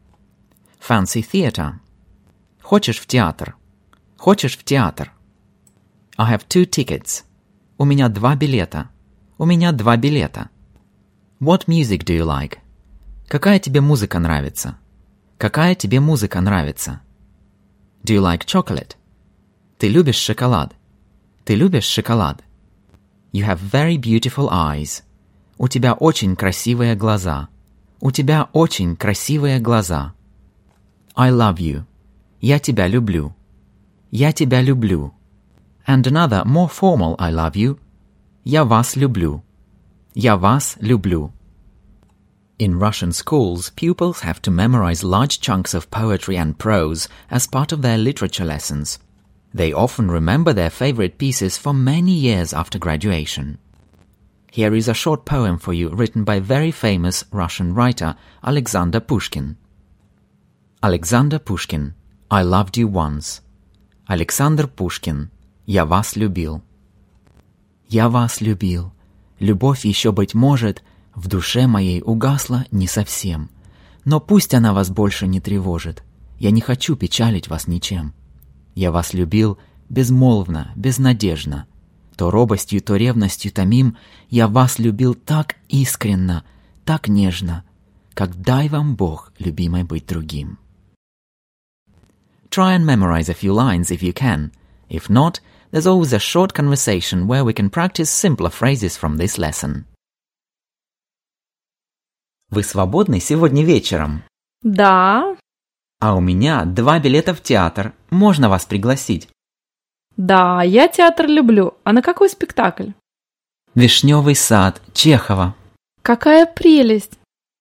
Fancy theatre. Хочешь в театр? Хочешь в театр? I have 2 tickets. У меня 2 билета. У меня 2 билета. What music do you like? Какая тебе музыка нравится? Какая тебе музыка нравится? Do you like chocolate? Ты любишь шоколад? Ты любишь шоколад? You have very beautiful eyes. У тебя очень красивые глаза. У тебя очень красивые глаза. I love you. Я тебя люблю. Я тебя люблю. And another more formal I love you. Я вас люблю. Я вас люблю. In Russian schools, pupils have to memorize large chunks of poetry and prose as part of their literature lessons. They often remember their favorite pieces for many years after graduation. Here is a short poem for you written by very famous Russian writer Alexander Pushkin. Alexander Pushkin, I loved you once. Александр Пушкин, я вас любил. Я вас любил. Любовь еще, быть может, в душе моей угасла не совсем. Но пусть она вас больше не тревожит. Я не хочу печалить вас ничем. Я вас любил безмолвно, безнадежно. То робостью, то ревностью томим, я вас любил так искренно, так нежно, как дай вам Бог, любимой, быть другим. Try and memorize a few lines if you can. If not, there's always a short conversation where we can practice simpler phrases from this lesson. Вы свободны сегодня вечером? Да. А у меня 2 билета в театр. Можно вас пригласить? Да, я театр люблю. А на какой спектакль? «Вишневый сад» Чехова. Какая прелесть!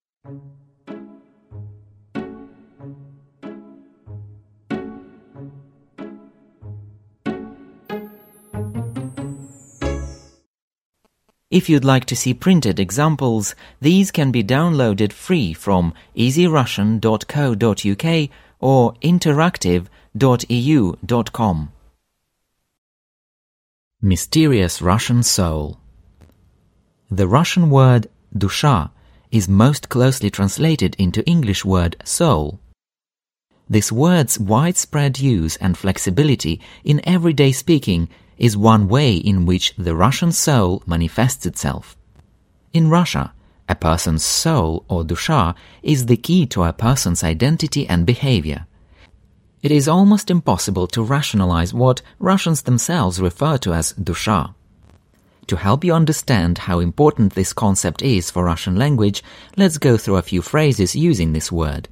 If you'd like to see printed examples, these can be downloaded free from easyrussian.co.uk or interactive.eu.com. Mysterious Russian soul. The Russian word «душа» is most closely translated into English word «soul». This word's widespread use and flexibility in everyday speaking is one way in which the Russian soul manifests itself. In Russia, a person's soul or dusha is the key to a person's identity and behavior. It is almost impossible to rationalize what Russians themselves refer to as dusha. To help you understand how important this concept is for Russian language, let's go through a few phrases using this word.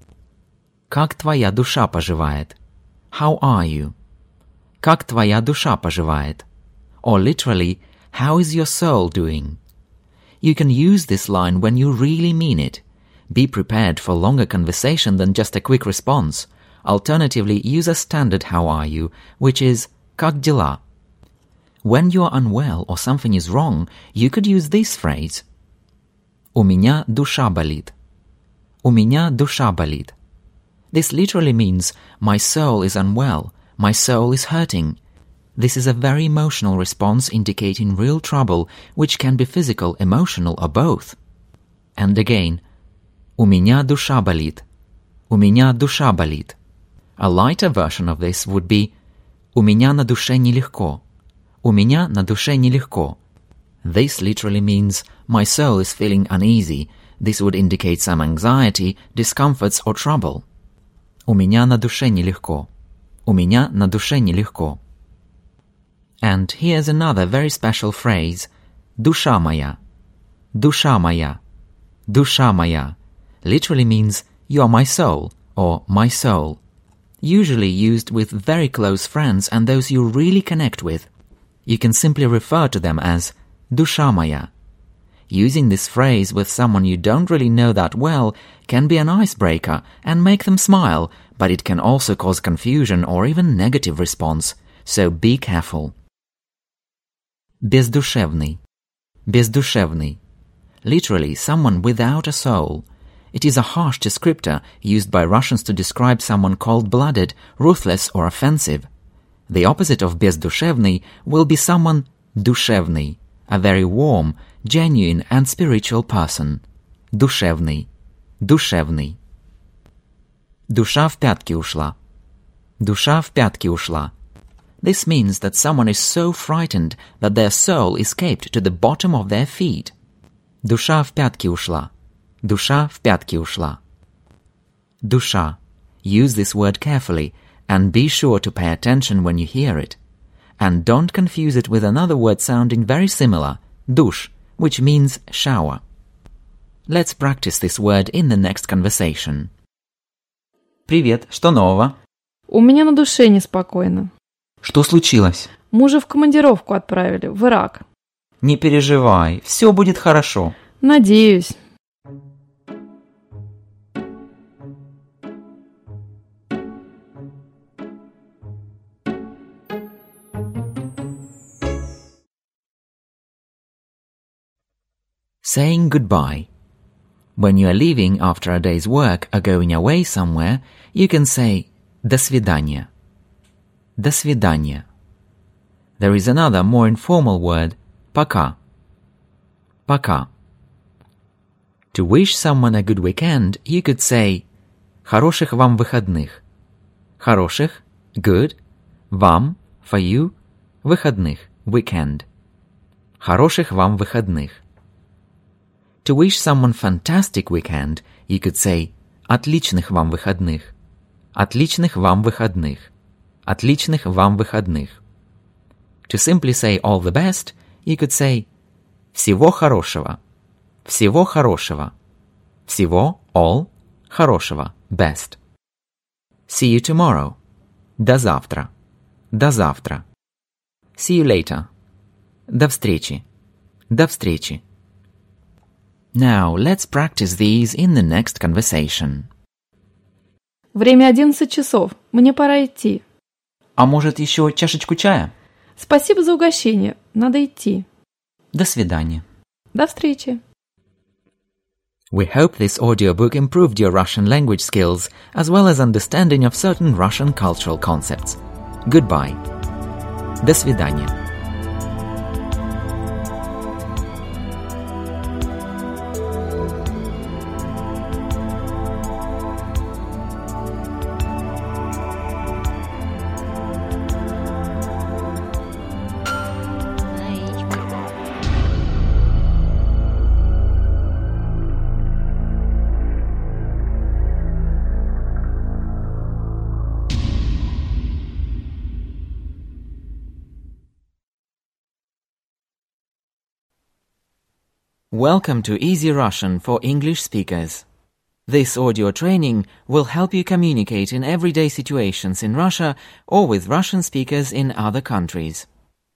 Как твоя душа поживает? How are you? Как твоя душа поживает? Or literally, how is your soul doing? You can use this line when you really mean it. Be prepared for longer conversation than just a quick response. Alternatively, use a standard how are you, which is как дела? When you are unwell or something is wrong, you could use this phrase. У меня душа болит. У меня душа болит. This literally means my soul is unwell, my soul is hurting. This is a very emotional response indicating real trouble, which can be physical, emotional, or both. And again, у меня душа болит. У меня душа болит. A lighter version of this would be у меня на душе нелегко. У меня на душе нелегко. This literally means my soul is feeling uneasy. This would indicate some anxiety, discomforts, or trouble. У меня на душе нелегко. У меня на душе нелегко. And here's another very special phrase. Душа моя. Душа моя. Душа моя. Literally means you are my soul or my soul. Usually used with very close friends and those you really connect with. You can simply refer to them as душа моя. Using this phrase with someone you don't really know that well can be an icebreaker and make them smile, but it can also cause confusion or even negative response, so be careful. Бездушевный. Бездушевный. Literally, someone without a soul. It is a harsh descriptor used by Russians to describe someone cold-blooded, ruthless, or offensive. The opposite of бездушевный will be someone душевный, a very warm, genuine and spiritual person. Душевный. Душевный. Душа в пятки ушла. Душа в пятки ушла. This means that someone is so frightened that their soul escaped to the bottom of their feet. Душа в пятки ушла. Душа в пятки ушла. Душа. Use this word carefully and be sure to pay attention when you hear it. And don't confuse it with another word sounding very similar, душ, which means shower. Let's practice this word in the next conversation. Привет, что нового? У меня на душе неспокойно. Что случилось? Мужа в командировку отправили, в Ирак. Не переживай, все будет хорошо. Надеюсь. Saying goodbye. When you are leaving after a day's work or going away somewhere, you can say «До свидания». «До свидания». There is another more informal word «пока». «Пока». To wish someone a good weekend, you could say «Хороших вам выходных». «Хороших» – good, «вам» – for you, «выходных» – weekend. «Хороших вам выходных». To wish someone fantastic weekend, you could say «Отличных вам выходных». «Отличных вам выходных». «Отличных вам выходных». To simply say all the best, you could say «Всего хорошего». «Всего хорошего». «Всего» – all, «хорошего» – best. See you tomorrow. До завтра. До завтра. See you later. До встречи. До встречи. Now, let's practice these in the next conversation. Время 11 часов. Мне пора идти. А может, еще чашечку чая? Спасибо за угощение. Надо идти. До свидания. До встречи. We hope this audiobook improved your Russian language skills as well as understanding of certain Russian cultural concepts. Goodbye. До свидания. Welcome to Easy Russian for English speakers. This audio training will help you communicate in everyday situations in Russia or with Russian speakers in other countries.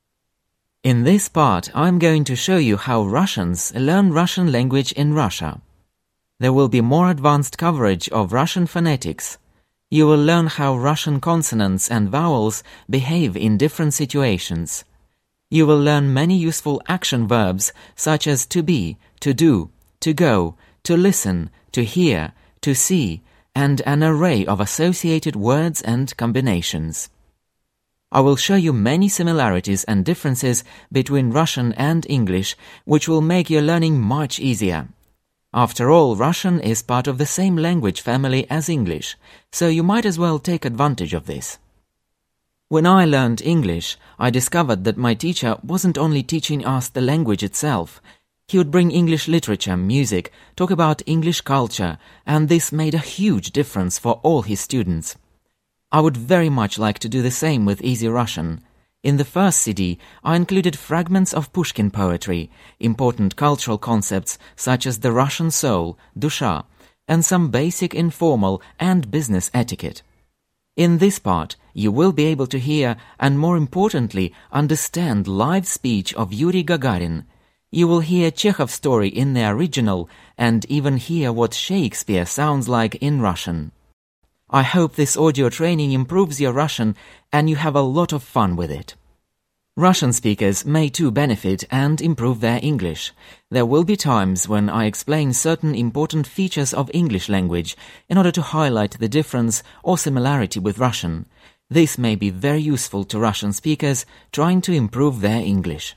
In this part, I'm going to show you how Russians learn Russian language in Russia. There will be more advanced coverage of Russian phonetics. You will learn how Russian consonants and vowels behave in different situations. You will learn many useful action verbs such as to be, to do, to go, to listen, to hear, to see, and an array of associated words and combinations. I will show you many similarities and differences between Russian and English, which will make your learning much easier. After all, Russian is part of the same language family as English, so you might as well take advantage of this. When I learned English, I discovered that my teacher wasn't only teaching us the language itself. He would bring English literature, music, talk about English culture, and this made a huge difference for all his students. I would very much like to do the same with Easy Russian. In the first CD, I included fragments of Pushkin poetry, important cultural concepts such as the Russian soul, dusha, and some basic informal and business etiquette. In this part, you will be able to hear and, more importantly, understand live speech of Yuri Gagarin. You will hear Chekhov's story in the original and even hear what Shakespeare sounds like in Russian. I hope this audio training improves your Russian and you have a lot of fun with it. Russian speakers may too benefit and improve their English. There will be times when I explain certain important features of English language in order to highlight the difference or similarity with Russian. This may be very useful to Russian speakers trying to improve their English.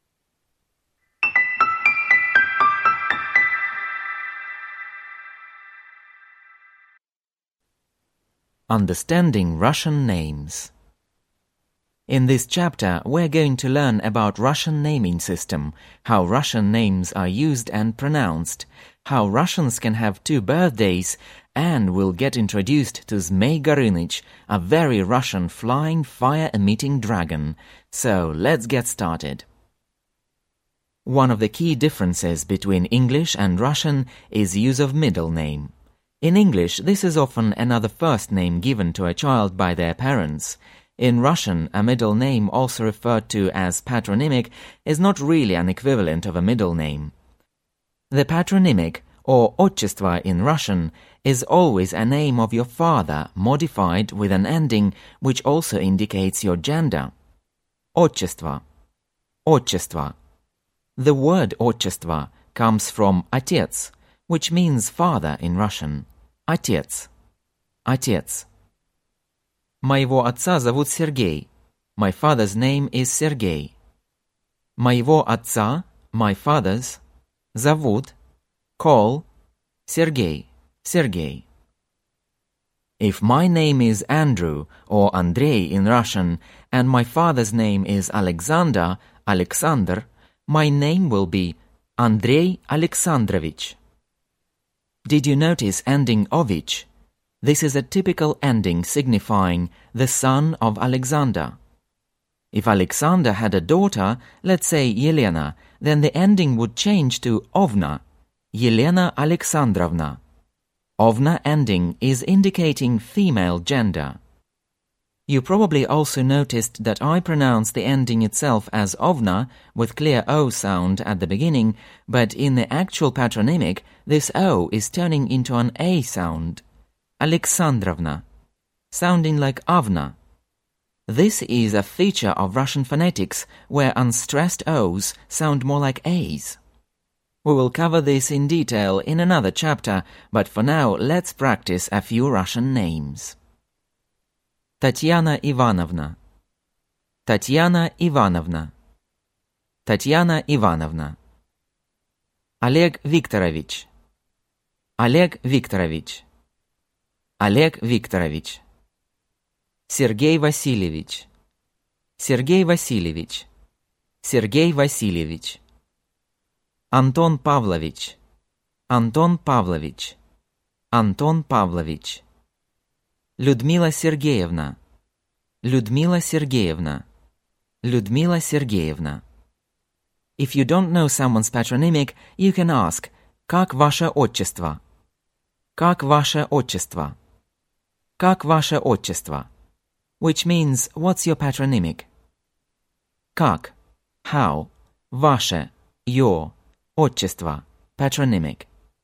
Understanding Russian names. In this chapter, we're going to learn about Russian naming system, how Russian names are used and pronounced, how Russians can have two birthdays, and we'll get introduced to Zmei Gorыныch, a very Russian flying fire-emitting dragon. So, let's get started. One of the key differences between English and Russian is use of middle name. In English, this is often another first name given to a child by their parents. In Russian, a middle name, also referred to as patronymic, is not really an equivalent of a middle name. The patronymic, or отчество in Russian, is always a name of your father modified with an ending which also indicates your gender. Отчество. Отчество. The word отчество comes from отец, which means father in Russian. Отец. Отец. Моего отца зовут Сергей. My father's name is Sergei. Моего отца, my father's, зовут, call, Sergei, Sergei. If my name is Andrew or Andrei in Russian and my father's name is Alexander, Alexander, my name will be Andrei Alexandrovich. Did you notice ending ovich? This is a typical ending signifying the son of Alexander. If Alexander had a daughter, let's say Yelena, then the ending would change to ovna, Yelena Alexandrovna. Ovna ending is indicating female gender. You probably also noticed that I pronounce the ending itself as ovna with clear O sound at the beginning, but in the actual patronymic, this O is turning into an A sound. Alexandrovna, sounding like Avna. This is a feature of Russian phonetics where unstressed O's sound more like A's. We will cover this in detail in another chapter, but for now let's practice a few Russian names. Tatiana Ivanovna, Tatiana Ivanovna, Tatiana Ivanovna. Oleg Viktorovich, Oleg Viktorovich, Oleg Viktorovich. Sergei Vasilievich, Sergei Vasilievich, Sergei Vasilievich. Anton Pavlovich, Anton Pavlovich, Anton Pavlovich. Людмила Сергеевна, Людмила Сергеевна, Людмила Сергеевна. If you don't know someone's patronymic, you can ask, как ваше отчество? Как ваше отчество? Как ваше отчество? Which means, what's your patronymic? Как, how, ваше, your, отчество, patronymic.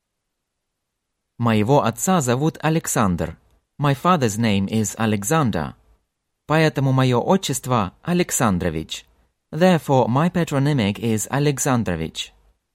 Моего отца зовут Александр. My father's name is Alexander. Поэтому мое отчество Alexandrovich. Therefore, my patronymic is Alexandrovich.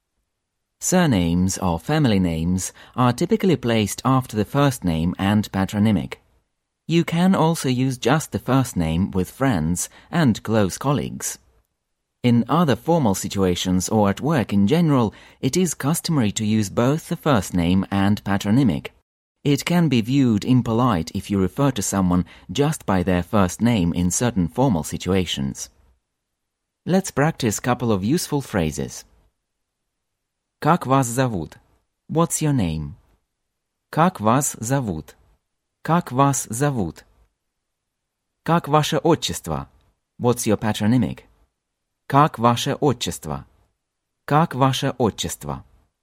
Surnames or family names are typically placed after the first name and patronymic. You can also use just the first name with friends and close colleagues. In other formal situations or at work in general, it is customary to use both the first name and patronymic. It can be viewed impolite if you refer to someone just by their first name in certain formal situations. Let's practice a couple of useful phrases. Как вас зовут? What's your name? Как вас зовут? Как вас зовут? Как ваше отчество? What's your patronymic? Как ваше отчество? Как ваше отчество?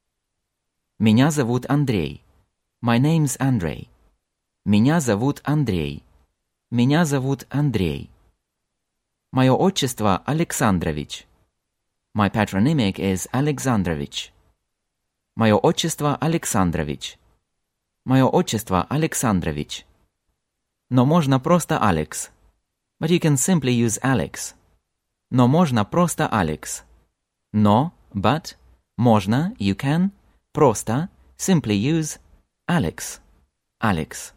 Меня зовут Андрей. My name's Andrei. Меня зовут Андрей. Меня зовут Андрей. Мое отчество Александрович. My patronymic is Alexandrovich. Мое отчество Александрович. Мое отчество Александрович. Но можно просто Alex. But you can simply use Alex. Но можно просто Alex. Но, but, можно, you can, просто, simply use Alex. Alex.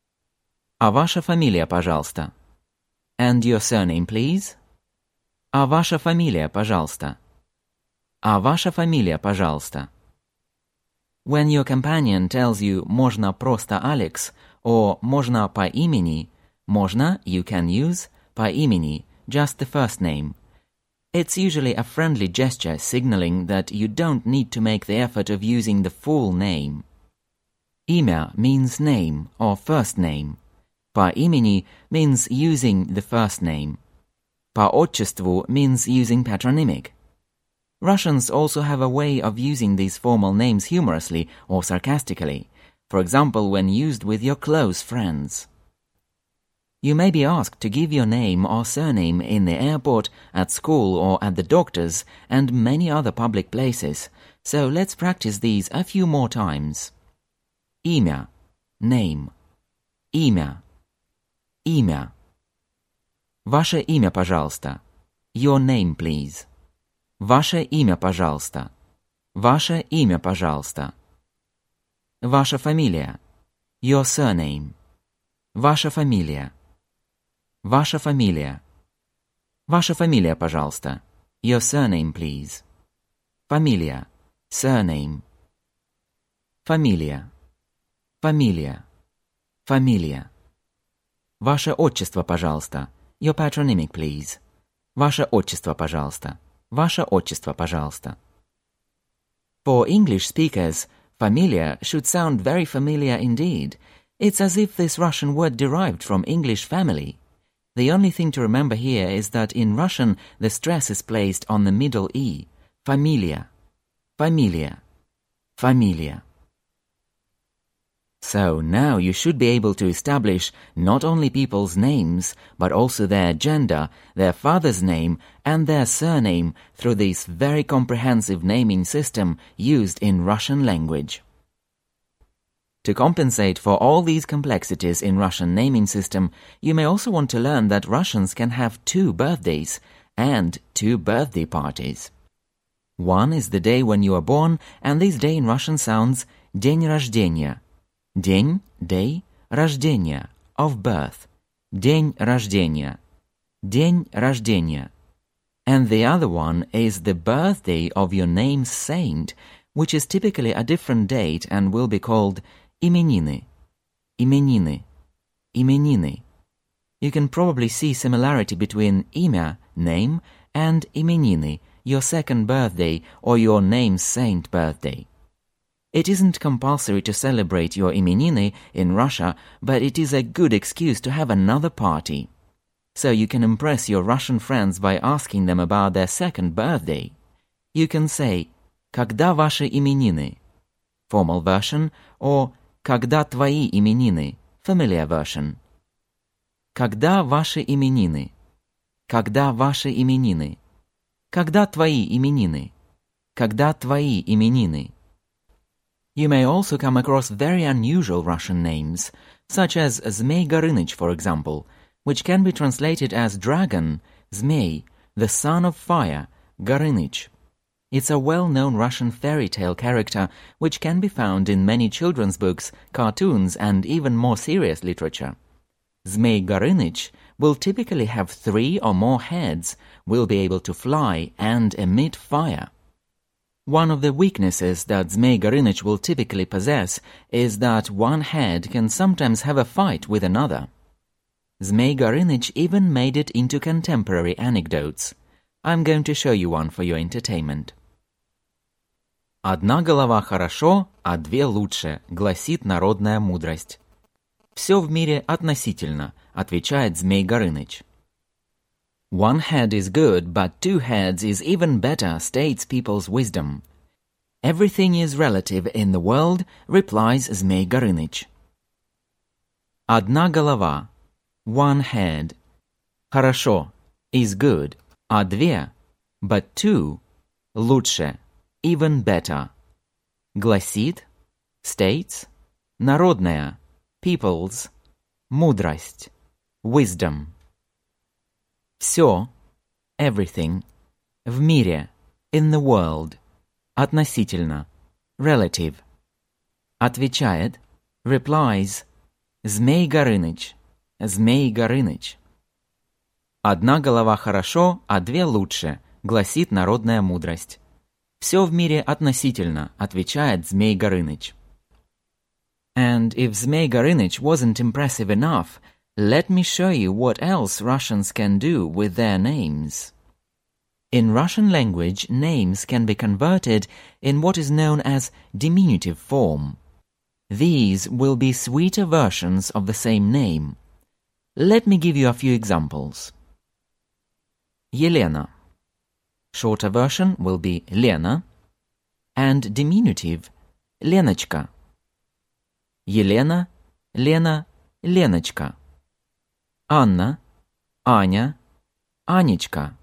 А ваша фамилия, пожалуйста? And your surname, please? А ваша фамилия, пожалуйста? А ваша фамилия, пожалуйста? When your companion tells you «можно просто Alex» or «можно по имени», «можно» you can use, по имени, just the first name. It's usually a friendly gesture signaling that you don't need to make the effort of using the full name. Имя means name or first name. По имени means using the first name. По отчеству means using patronymic. Russians also have a way of using these formal names humorously or sarcastically, for example when used with your close friends. You may be asked to give your name or surname in the airport, at school or at the doctor's and many other public places, so let's practice these a few more times. Имя, name. Имя, имя. Ваше имя, пожалуйста. Your name, please. Ваше имя, пожалуйста. Ваше имя, пожалуйста. Ваша фамилия. Your surname. Ваша фамилия. Ваша фамилия. Ваша фамилия, пожалуйста. Your surname, please. Фамилия. Surname. Фамилия. Фамилия. Фамилия. Ваше отчество, пожалуйста. Your patronymic, please. Ваше отчество, пожалуйста. Ваше отчество, пожалуйста. For English speakers, familia should sound very familiar indeed. It's as if this Russian word derived from English family. The only thing to remember here is that in Russian the stress is placed on the middle E. Familia. Familia. Familia. So now you should be able to establish not only people's names, but also their gender, their father's name, and their surname through this very comprehensive naming system used in Russian language. To compensate for all these complexities in Russian naming system, you may also want to learn that Russians can have 2 birthdays and 2 birthday parties. One is the day when you are born, and this day in Russian sounds «день рождения». День, day, рождения, of birth. День рождения. День рождения. And the other one is the birthday of your name's saint, which is typically a different date and will be called именины. Именины. Именины. You can probably see similarity between имя, name, and именины, your second birthday or your name's saint birthday. It isn't compulsory to celebrate your именины in Russia, but it is a good excuse to have another party. So you can impress your Russian friends by asking them about their second birthday. You can say «Когда ваши именины?» formal version, or «Когда твои именины?» familiar version. Когда ваши именины? Когда ваши именины? Когда твои именины? Когда твои именины? You may also come across very unusual Russian names, such as Zmei Gorыныch, for example, which can be translated as dragon, Zmei, the son of fire, Gorыныch. It's a well-known Russian fairy tale character which can be found in many children's books, cartoons, and even more serious literature. Zmei Gorыныch will typically have 3 or more heads, will be able to fly, and emit fire. One of the weaknesses that Zmei Gorыныch will typically possess is that one head can sometimes have a fight with another. Zmei Gorыныch even made it into contemporary anecdotes. I'm going to show you one for your entertainment. «Одна голова хорошо, а 2 лучше», гласит народная мудрость. «Все в мире относительно», отвечает Змей Горыныч. One head is good, but 2 heads is even better, states people's wisdom. Everything is relative in the world, replies Zmei Горыныч. Одна голова, 1 head. Хорошо, is good, а 2, but 2, лучше, even better. Гласит, states, народная, people's, мудрость, wisdom. Все, everything, в мире, in the world, относительно, relative. Отвечает, replies, Змей Горыныч, Змей Горыныч. «Одна голова хорошо, а 2 лучше», гласит народная мудрость. «Все в мире относительно», отвечает Змей Горыныч. And if Zmei Gorыныch wasn't impressive enough, let me show you what else Russians can do with their names. In Russian language, names can be converted in what is known as diminutive form. These will be sweeter versions of the same name. Let me give you a few examples. Елена. Shorter version will be Lena, and diminutive, Леночка. Елена, Лена, Леночка. Анна, Аня, Анечка.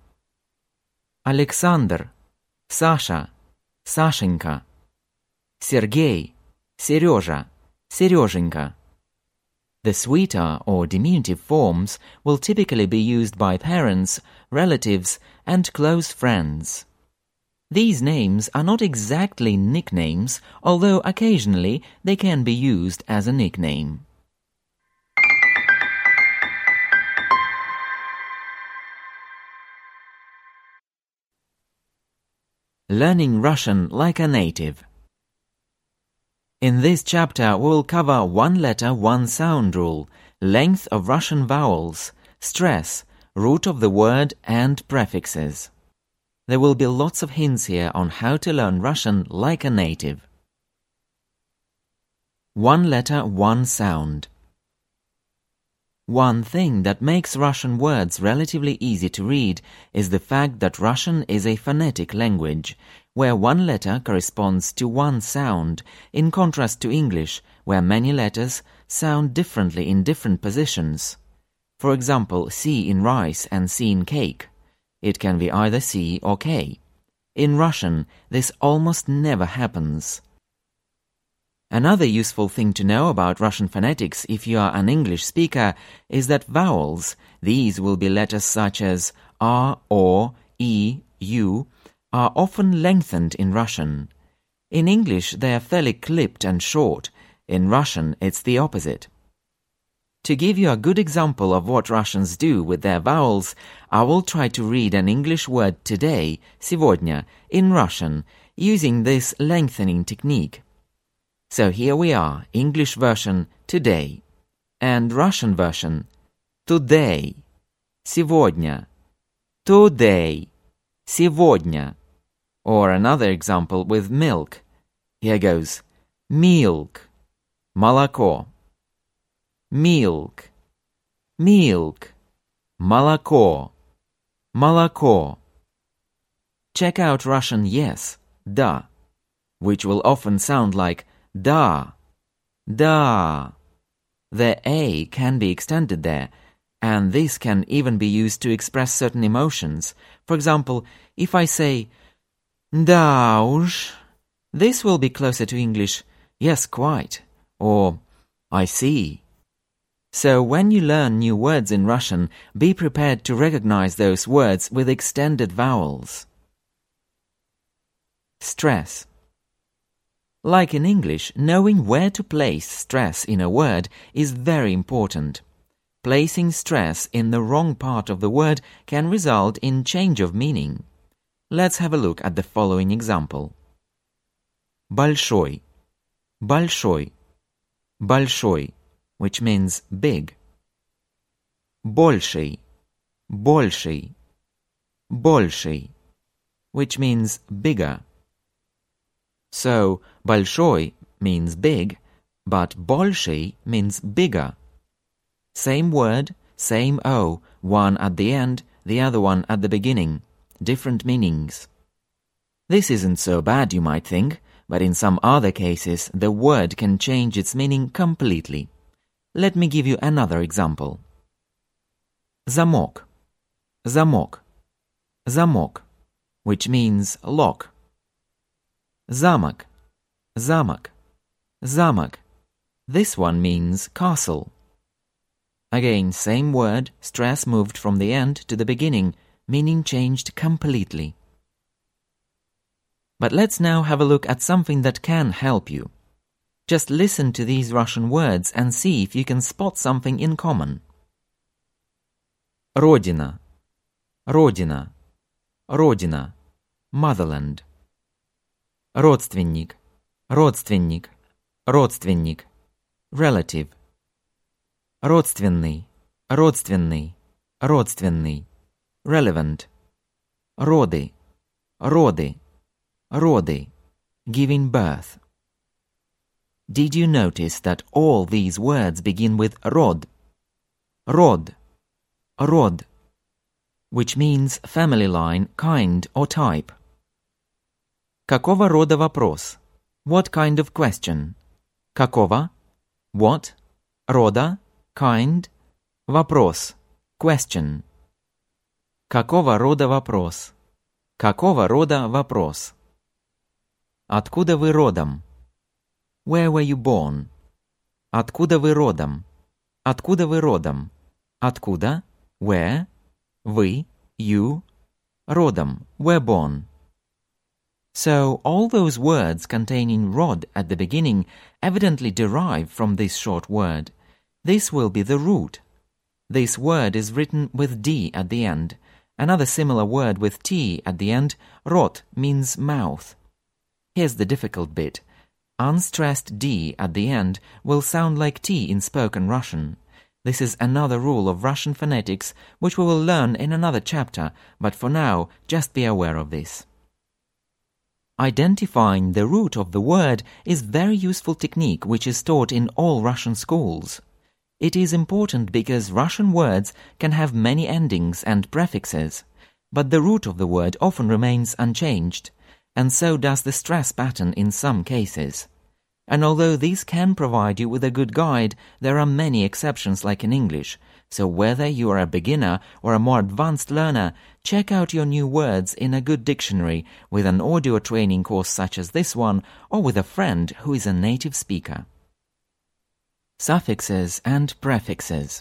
Александр, Саша, Сашенька. Сергей, Сережа, Сереженька. The sweeter or diminutive forms will typically be used by parents, relatives, and close friends. These names are not exactly nicknames, although occasionally they can be used as a nickname. Learning Russian like a native. In this chapter we'll cover one letter, one sound rule, length of Russian vowels, stress, root of the word and prefixes. There will be lots of hints here on how to learn Russian like a native. One letter, one sound. One thing that makes Russian words relatively easy to read is the fact that Russian is a phonetic language, where one letter corresponds to one sound, in contrast to English, where many letters sound differently in different positions. For example, C in rice and C in cake. It can be either C or K. In Russian, this almost never happens. Another useful thing to know about Russian phonetics if you are an English speaker is that vowels, these will be letters such as R, O, E, U, are often lengthened in Russian. In English, they are fairly clipped and short. In Russian, it's the opposite. To give you a good example of what Russians do with their vowels, I will try to read an English word today, сегодня, in Russian, using this lengthening technique. So here we are, English version, today, and Russian version, today, сегодня, today, сегодня. Or another example with milk. Here goes, milk, молоко, milk, milk, молоко, молоко. Check out Russian yes, da, which will often sound like da, da. The A can be extended there, and this can even be used to express certain emotions. For example, if I say da uж, this will be closer to English, yes, quite, or I see. So when you learn new words in Russian, be prepared to recognize those words with extended vowels. Stress. Like in English, knowing where to place stress in a word is very important. Placing stress in the wrong part of the word can result in change of meaning. Let's have a look at the following example. Большой, большой, большой, which means big. Больший, больший, больший, which means bigger. So, большой means big, but больший means bigger. Same word, same O, one at the end, the other one at the beginning. Different meanings. This isn't so bad, you might think, but in some other cases the word can change its meaning completely. Let me give you another example. Замок, замок, замок, which means lock. Замок, замок, замок. This one means castle. Again, same word, stress moved from the end to the beginning, meaning changed completely. But let's now have a look at something that can help you. Just listen to these Russian words and see if you can spot something in common. Родина, родина, родина, motherland. Родственник, родственник, родственник, relative. Родственный, родственный, родственный, relevant. Роды, роды, роды, giving birth. Did you notice that all these words begin with rod? Rod, rod, which means family line, kind or type. Какого рода вопрос? What kind of question? Какого? What? Рода? Kind? Вопрос? Question. Какого рода вопрос? Какого рода вопрос? Откуда вы родом? Where were you born? Откуда вы родом? Откуда вы родом? Откуда? Where? Вы? You? Родом? Were born. So all those words containing rod at the beginning evidently derive from this short word. This will be the root. This word is written with D at the end. Another similar word with T at the end, rot, means mouth. Here's the difficult bit. Unstressed D at the end will sound like T in spoken Russian. This is another rule of Russian phonetics which we will learn in another chapter, but for now, just be aware of this. Identifying the root of the word is very useful technique which is taught in all Russian schools. It is important because Russian words can have many endings and prefixes, but the root of the word often remains unchanged, and so does the stress pattern in some cases. And although these can provide you with a good guide, there are many exceptions like in English, so whether you are a beginner or a more advanced learner, check out your new words in a good dictionary with an audio training course such as this one, or with a friend who is a native speaker. Suffixes and prefixes.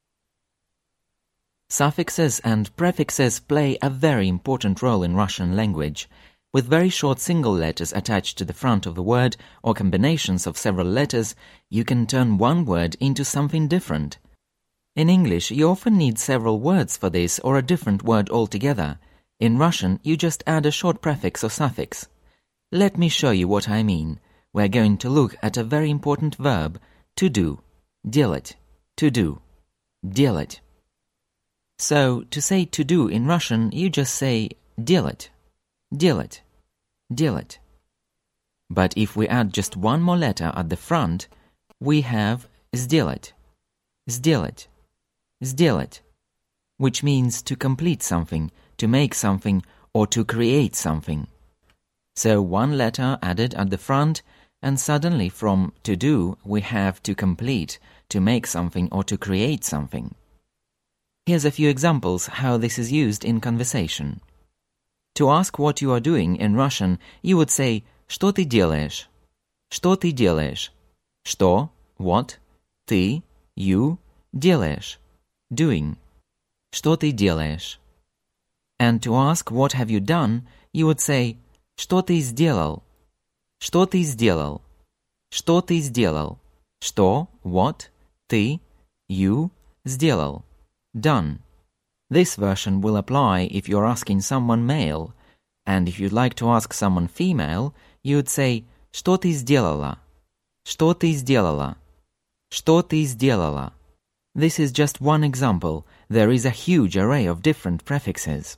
Suffixes and prefixes play a very important role in Russian language. With very short single letters attached to the front of the word or combinations of several letters, you can turn one word into something different. In English, you often need several words for this or a different word altogether. In Russian, you just add a short prefix or suffix. Let me show you what I mean. We're going to look at a very important verb, to do, делать, to do, делать. So, to say to do in Russian, you just say делать, делать, делать. But if we add just one more letter at the front, we have сделать, сделать, сделать, which means to complete something, to make something, or to create something. So one letter added at the front, and suddenly from to do we have to complete, to make something or to create something. Here's a few examples how this is used in conversation. To ask what you are doing in Russian, you would say «Что ты делаешь?» «Что ты делаешь?» «Что?» what, «ты» you, «делаешь» doing. «Что ты делаешь?» And to ask what have you done, you would say «Что ты сделал?» «Что ты сделал?» «Что ты сделал?» «Что?» what, «ты» you, «сделал» done. This version will apply if you're asking someone male, and if you'd like to ask someone female, you would say «Что ты сделала?» «Что ты сделала?» «Что ты сделала?» This is just one example. There is a huge array of different prefixes.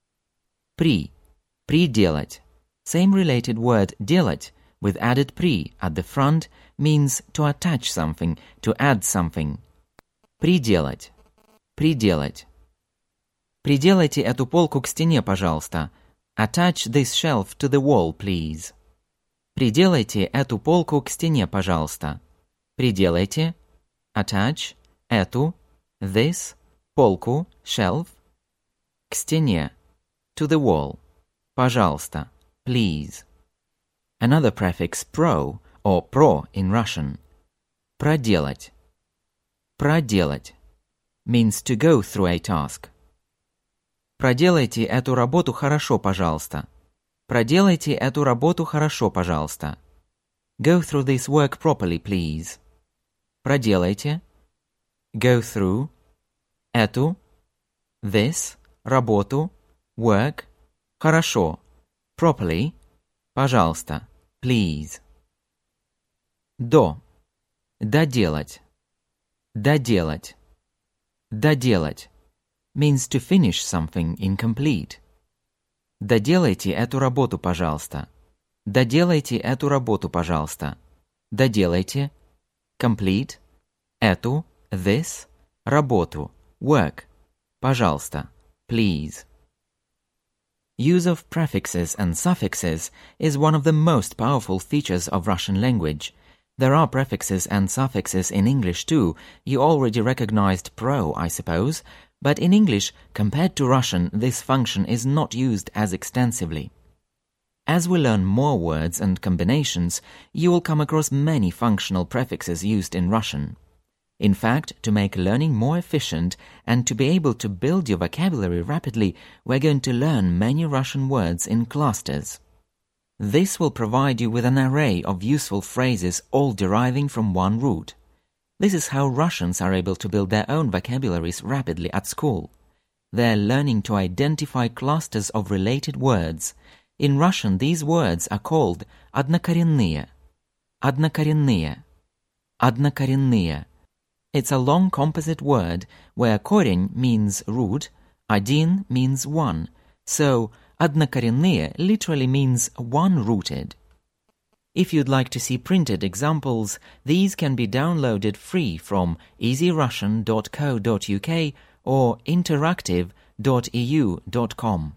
При делать. Same related word делать with added при at the front means to attach something, to add something. Приделать. Приделать. Приделайте эту полку к стене, пожалуйста. Attach this shelf to the wall, please. Приделайте эту полку к стене, пожалуйста. Приделайте. Attach. Эту. This. Полку. Shelf. К стене. To the wall. Пожалуйста. Please. Another prefix pro or pro in Russian. Проделать. Проделать means to go through a task. Проделайте эту работу хорошо, пожалуйста. Проделайте эту работу хорошо, пожалуйста. Go through this work properly, please. Проделайте. Go through. Эту. This. Работу. Work. Хорошо. Properly. Пожалуйста. Please. До. Доделать. Доделать. Доделать means to finish something incomplete. Доделайте эту работу, пожалуйста. Доделайте эту работу, пожалуйста. Доделайте. Complete. Эту. This. Работу. Work. Пожалуйста. Please. Use of prefixes and suffixes is one of the most powerful features of Russian language. There are prefixes and suffixes in English too. You already recognized pro, I suppose, but in English, compared to Russian, this function is not used as extensively. As we learn more words and combinations, you will come across many functional prefixes used in Russian. In fact, to make learning more efficient and to be able to build your vocabulary rapidly, we're going to learn many Russian words in clusters. This will provide you with an array of useful phrases all deriving from one root. This is how Russians are able to build their own vocabularies rapidly at school. They're learning to identify clusters of related words. In Russian, these words are called однокоренные. Однокоренные. Однокоренные. It's a long composite word where корень means root, один means one. So, однокоренные literally means one-rooted. If you'd like to see printed examples, these can be downloaded free from easyrussian.co.uk or interactive.eu.com.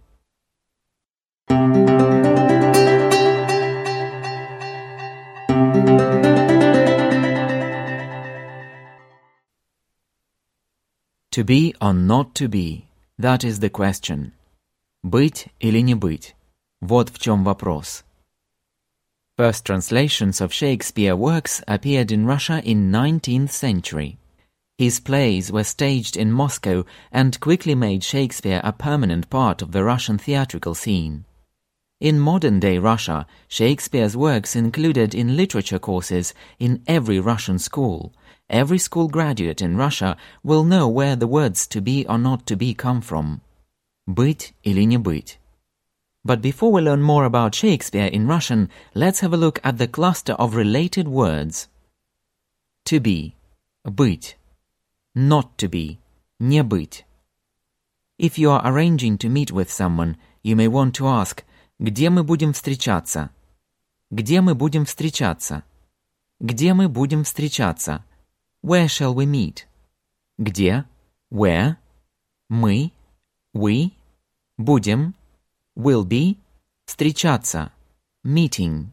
To be or not to be, that is the question. Быть или не быть? Вот в чем вопрос. First translations of Shakespeare works appeared in Russia in 19th century. His plays were staged in Moscow and quickly made Shakespeare a permanent part of the Russian theatrical scene. In modern-day Russia, Shakespeare's works included in literature courses in every Russian school. Every school graduate in Russia will know where the words to be or not to be come from. Быть или не быть. But before we learn more about Shakespeare in Russian, let's have a look at the cluster of related words. To be, быть. Not to be, не быть. If you are arranging to meet with someone, you may want to ask, где мы будем встречаться? Где мы будем встречаться? Где мы будем встречаться? Where shall we meet? Где, where, мы, we, будем, will be, встречаться, meeting.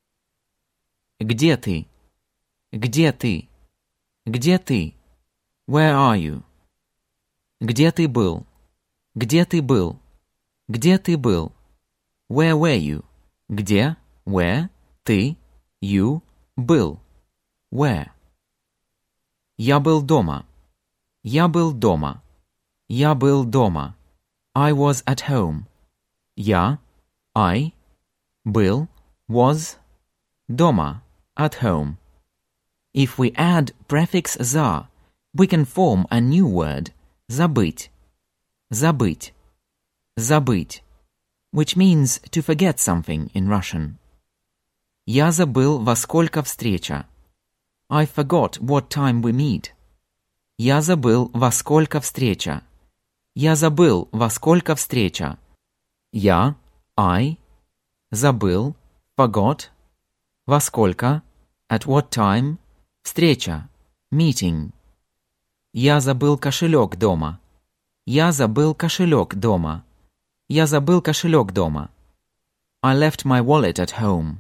Где ты? Где ты? Где ты? Where are you? Где ты был? Где ты был? Где ты был? Where were you? Где, where, ты, you, был. Where? Я был дома. Я был дома. Я был дома. I was at home. Я, I, был, was, дома, at home. If we add prefix «за», we can form a new word, забыть. Забыть. Забыть. Which means to forget something in Russian. Я забыл, во сколько встреча. I forgot what time we meet. Я забыл, во сколько встреча. Я забыл, во сколько встреча. Я, I, забыл, forgot, во сколько, at what time, встреча, meeting. Я забыл кошелек дома. Я забыл кошелек дома. Я забыл кошелек дома. I left my wallet at home.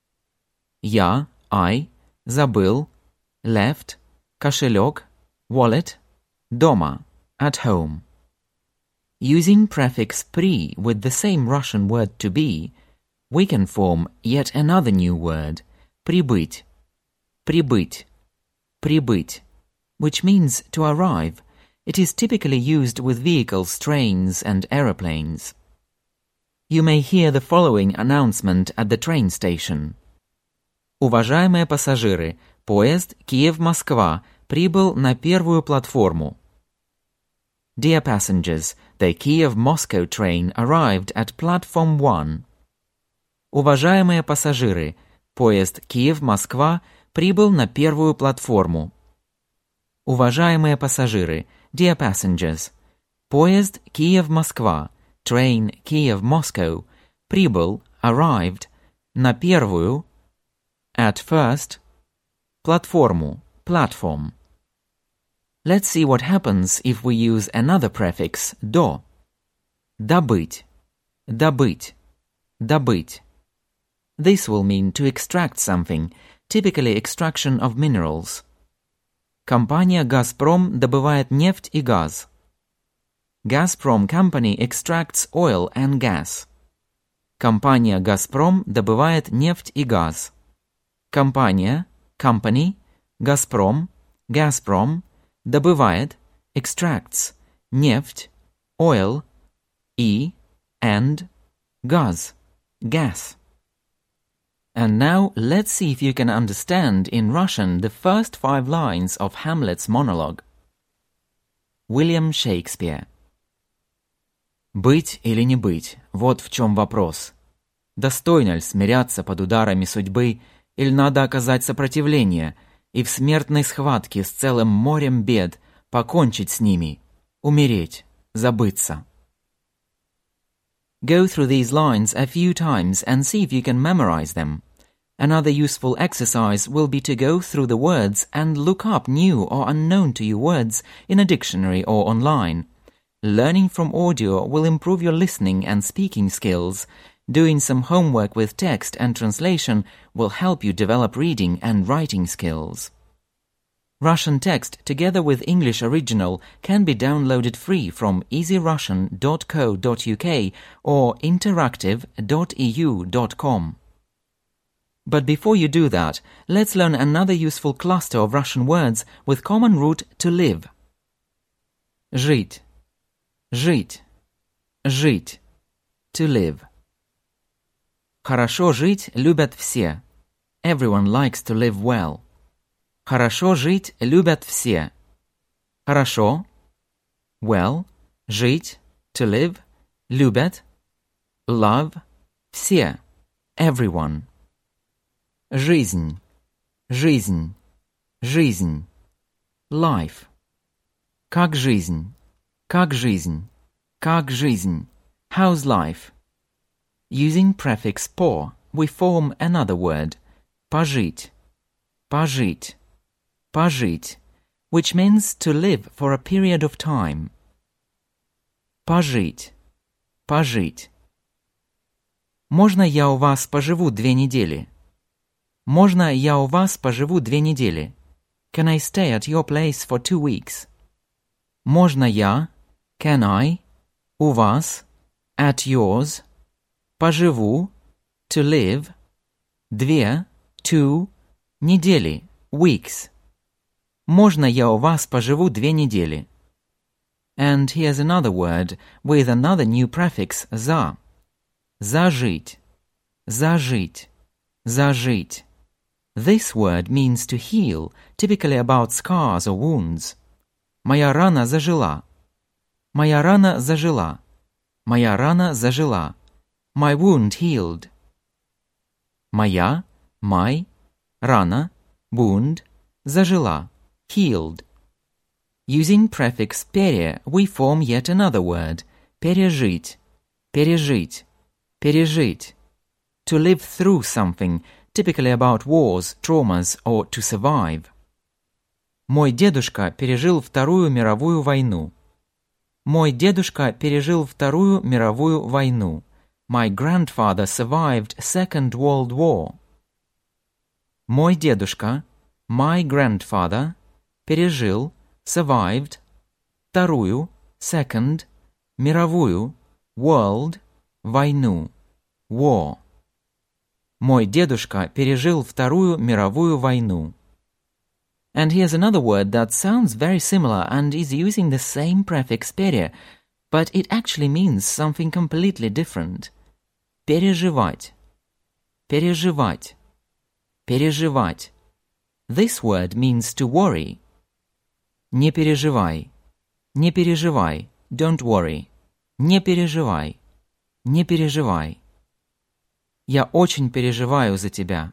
Я, I, забыл, left, кошелек, wallet, дома, at home. Using prefix «при» with the same Russian word to be, we can form yet another new word, прибыть. Прибыть. Прибыть. Which means to arrive. It is typically used with vehicles, trains, and aeroplanes. You may hear the following announcement at the train station. Уважаемые пассажиры, поезд Киев-Москва прибыл на первую платформу. Dear passengers, the Kiev-Moscow train arrived at platform 1. Уважаемые пассажиры, поезд Киев-Москва прибыл на первую платформу. Уважаемые пассажиры, dear passengers, поезд Киев-Москва, train Kiev-Moscow, прибыл, arrived, на первую, at first, платформу, platform. Let's see what happens if we use another prefix, до. Добыть, добыть, добыть. This will mean to extract something, typically extraction of minerals. Компания «Газпром» добывает нефть и газ. Gazprom Company extracts oil and gas. Компания «Газпром» добывает нефть и газ. Компания, company, «Газпром», Gazprom, добывает, extracts, нефть, oil, и, and, газ, gas. And now let's see if you can understand in Russian the first 5 lines of Hamlet's monologue. William Shakespeare. Быть или не быть, вот в чем вопрос. Достойно ли смиряться под ударами судьбы, или надо оказать сопротивление и в смертной схватке с целым морем бед покончить с ними, умереть, забыться. Go through these lines a few times and see if you can memorize them. Another useful exercise will be to go through the words and look up new or unknown to you words in a dictionary or online. Learning from audio will improve your listening and speaking skills. Doing some homework with text and translation will help you develop reading and writing skills. Russian text, together with English original, can be downloaded free from easyrussian.co.uk or interactive.eu.com. But before you do that, let's learn another useful cluster of Russian words with common root to live. Жить, жить, жить, to live. Хорошо жить любят все. Everyone likes to live well. Хорошо жить любят все. Хорошо, well, жить, to live, любят, love, все, everyone. Жизнь, жизнь, жизнь, life. Как жизнь, как жизнь, как жизнь, how's life? Using prefix по, we form another word, пожить, пожить, пожить, which means to live for a period of time. Пожить, пожить. Можно я у вас поживу 2 недели? Можно я у вас поживу 2 недели? Can I stay at your place for 2 weeks? Можно я, can I, у вас, at yours, поживу, to live, 2, 2, недели, weeks. Можно я у вас поживу 2 недели? And here's another word with another new prefix за. Зажить, зажить, зажить. This word means to heal, typically about scars or wounds. Моя рана зажила. Моя рана зажила. Моя рана зажила. My wound healed. Моя, my, рана, wound, зажила, healed. Using prefix пере, we form yet another word, пережить, пережить, пережить. To live through something, typically about wars, traumas, or to survive. Мой дедушка пережил Вторую мировую войну. Мой дедушка пережил Вторую мировую войну. My grandfather survived Second World War. Мой дедушка, my grandfather, пережил, survived, Вторую, second, мировую, world, войну, war. Мой дедушка пережил Вторую мировую войну. And here's another word that sounds very similar and is using the same prefix пере, but it actually means something completely different. Переживать, переживать, переживать. This word means to worry. Не переживай, не переживай, don't worry. Не переживай, не переживай. Я очень переживаю за тебя.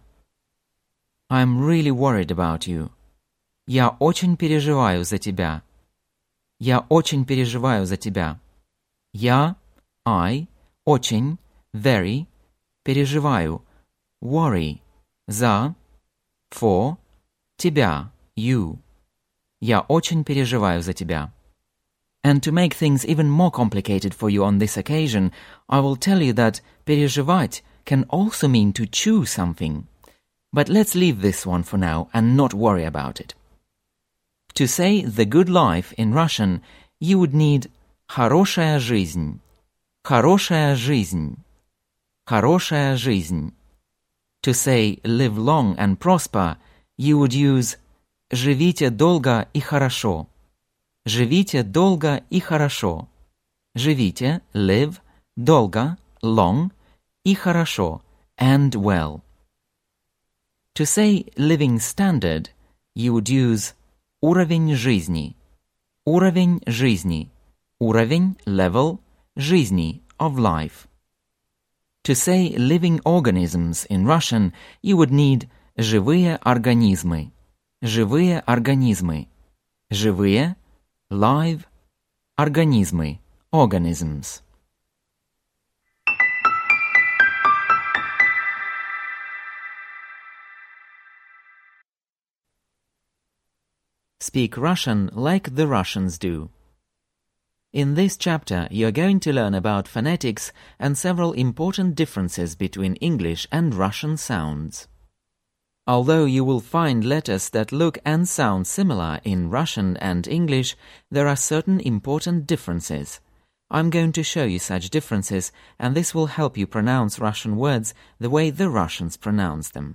I'm really worried about you. Я очень переживаю за тебя. Я очень переживаю за тебя. Я, I, очень, very, переживаю, worry, за, for, тебя, you. Я очень переживаю за тебя. And to make things even more complicated for you on this occasion, I will tell you that переживать can also mean to chew something. But let's leave this one for now and not worry about it. To say the good life in Russian, you would need хорошая жизнь, хорошая жизнь, хорошая жизнь. To say live long and prosper, you would use живите долго и хорошо, живите долго и хорошо. Живите, live, долго, long, и хорошо, and well. To say living standard, you would use уровень жизни. Уровень жизни. Уровень, level, жизни, of life. To say living organisms in Russian, you would need живые организмы. Живые организмы. Живые, live, организмы, organisms. Speak Russian like the Russians do. In this chapter, you are going to learn about phonetics and several important differences between English and Russian sounds. Although you will find letters that look and sound similar in Russian and English, there are certain important differences. I'm going to show you such differences, and this will help you pronounce Russian words the way the Russians pronounce them.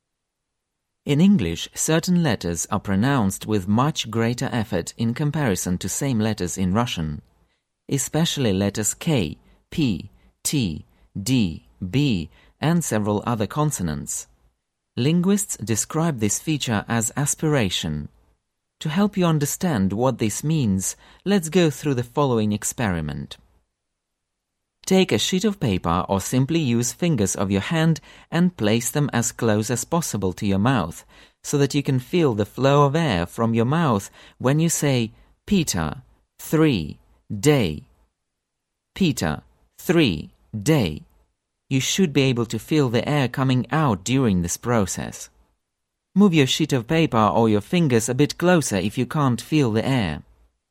In English, certain letters are pronounced with much greater effort in comparison to same letters in Russian, especially letters K, P, T, D, B, and several other consonants. Linguists describe this feature as aspiration. To help you understand what this means, let's go through the following experiment. Take a sheet of paper or simply use fingers of your hand and place them as close as possible to your mouth so that you can feel the flow of air from your mouth when you say Peter, 3, day. Peter, 3, day. You should be able to feel the air coming out during this process. Move your sheet of paper or your fingers a bit closer if you can't feel the air.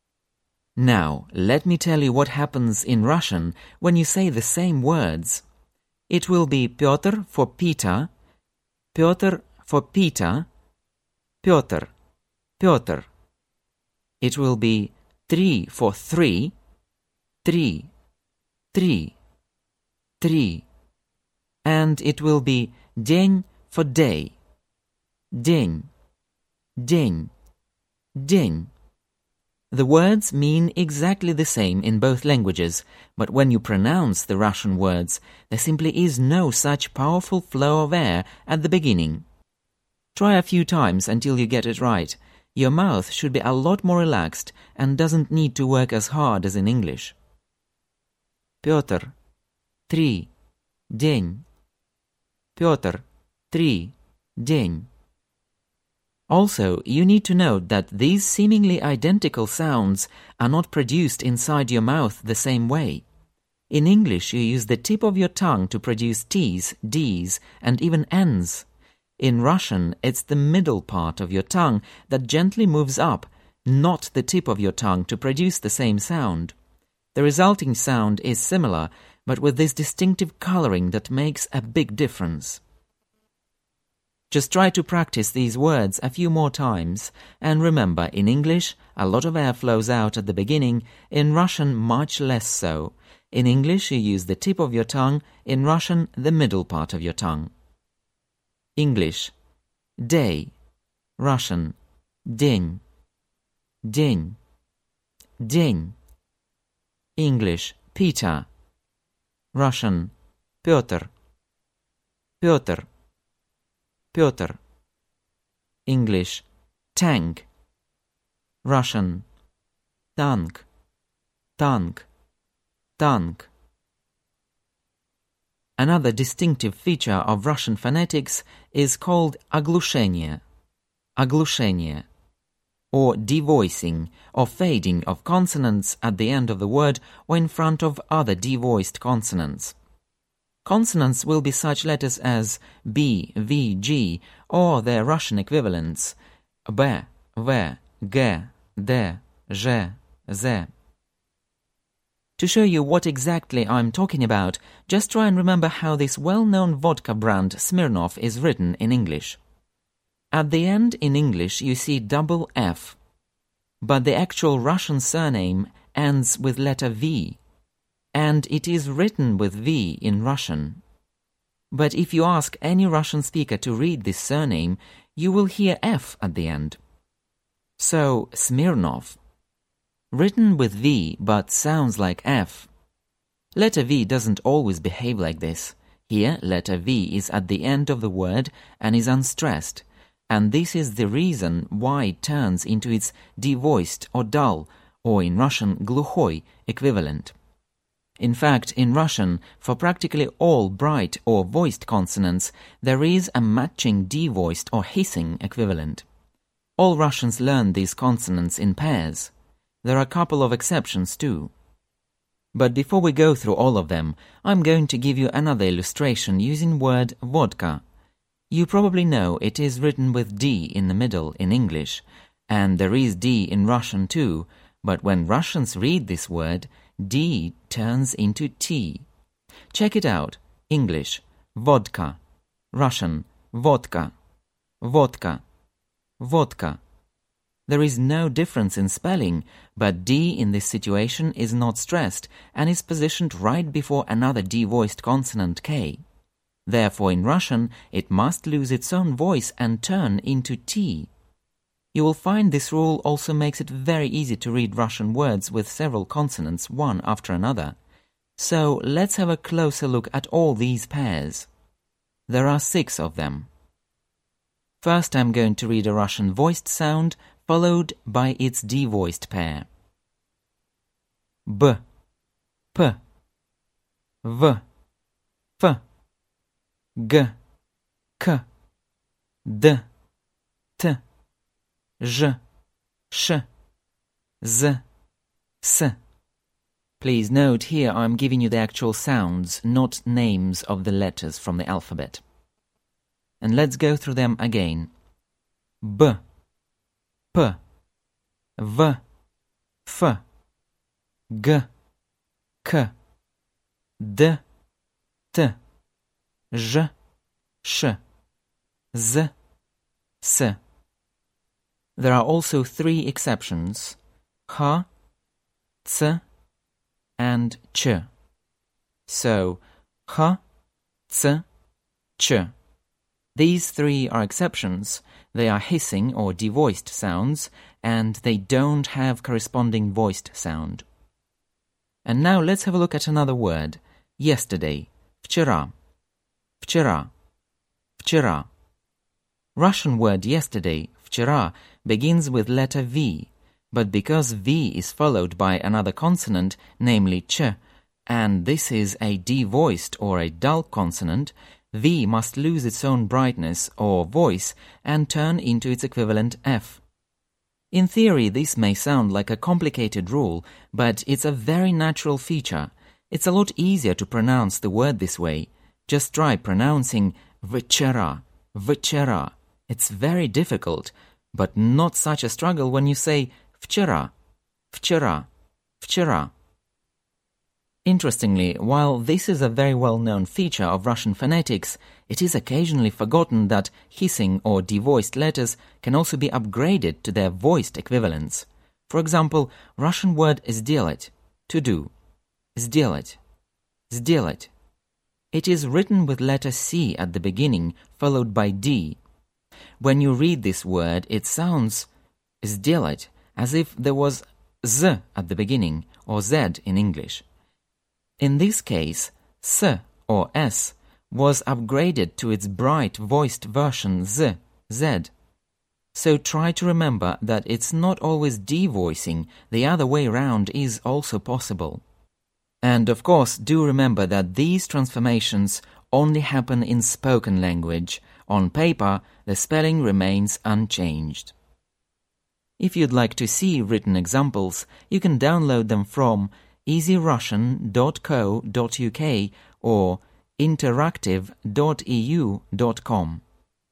Now, let me tell you what happens in Russian when you say the same words. It will be Pyotr for Peter, Pyotr for Peter, Pyotr, Pyotr. It will be 3 for 3, 3, 3, 3. And it will be день for day, день, день, день. The words mean exactly the same in both languages, but when you pronounce the Russian words, there simply is no such powerful flow of air at the beginning. Try a few times until you get it right. Your mouth should be a lot more relaxed and doesn't need to work as hard as in English. Pyotr, 3, день. Pyotr, 3, день. Also, you need to note that these seemingly identical sounds are not produced inside your mouth the same way. In English, you use the tip of your tongue to produce T's, D's, and even N's. In Russian, it's the middle part of your tongue that gently moves up, not the tip of your tongue to produce the same sound. The resulting sound is similar, but with this distinctive coloring that makes a big difference. Just try to practice these words a few more times, and remember, in English, a lot of air flows out at the beginning, in Russian much less so. In English, you use the tip of your tongue, in Russian, the middle part of your tongue. English, day. Russian, день, день, день. English, Peter. Russian, Pyotr, Pyotr, Pyotr. English, tank. Russian, tank, tank, tank. Another distinctive feature of Russian phonetics is called оглушение, оглушение, or devoicing or fading of consonants at the end of the word or in front of other devoiced consonants. Consonants will be such letters as B, V, G, or their Russian equivalents B, V, G, D, Z, Z. To show you what exactly I'm talking about, just try and remember how this well-known vodka brand Smirnoff is written in English. At the end in English you see double F, but the actual Russian surname ends with letter V, and it is written with V in Russian. But if you ask any Russian speaker to read this surname, you will hear F at the end. So, Smirnoff. Written with V but sounds like F. Letter V doesn't always behave like this. Here, letter V is at the end of the word and is unstressed, and this is the reason why it turns into its devoiced or dull, or in Russian глухой, equivalent. In fact, in Russian, for practically all bright or voiced consonants, there is a matching devoiced or hissing equivalent. All Russians learn these consonants in pairs. There are a couple of exceptions too. But before we go through all of them, I'm going to give you another illustration using word vodka. You probably know it is written with D in the middle in English, and there is D in Russian too, but when Russians read this word, D turns into T. Check it out. English, vodka. Russian, vodka. Vodka. Vodka. There is no difference in spelling, but D in this situation is not stressed and is positioned right before another D-voiced consonant K. Therefore, in Russian, it must lose its own voice and turn into T. You will find this rule also makes it very easy to read Russian words with several consonants one after another. So let's have a closer look at all these pairs. There are 6 of them. First, I'm going to read a Russian voiced sound, followed by its devoiced pair. B, P, V, F, G, K, D, T, J, Sh, Z, S. Please note here I'm giving you the actual sounds, not names of the letters from the alphabet. And let's go through them again. B, P, V, F, G, K, D, T, J, Sh, Z, S. There are also 3 exceptions, H, C, and Ch. So, H, C, Ch. These 3 are exceptions. They are hissing or devoiced sounds, and they don't have corresponding voiced sound. And now let's have a look at another word. Yesterday. Вчера. Вчера. Вчера. Russian word yesterday, вчера, begins with letter V, but because V is followed by another consonant, namely ch, and this is a devoiced or a dull consonant, V must lose its own brightness or voice and turn into its equivalent F. In theory, this may sound like a complicated rule, but it's a very natural feature. It's a lot easier to pronounce the word this way. Just try pronouncing vchera, vchera. It's very difficult, but not such a struggle when you say вчера, вчера, вчера. Interestingly, while this is a very well-known feature of Russian phonetics, it is occasionally forgotten that hissing or devoiced letters can also be upgraded to their voiced equivalents. For example, Russian word сделать, to do, сделать, сделать. It is written with letter C at the beginning, followed by D. When you read this word, it sounds сделать, as if there was Z at the beginning, or Z in English. In this case, S or S was upgraded to its bright voiced version Z, Z. So try to remember that it's not always devoicing, the other way round is also possible. And of course, do remember that these transformations only happen in spoken language. On paper, the spelling remains unchanged. If you'd like to see written examples, you can download them from easyrussian.co.uk or interactive.eu.com.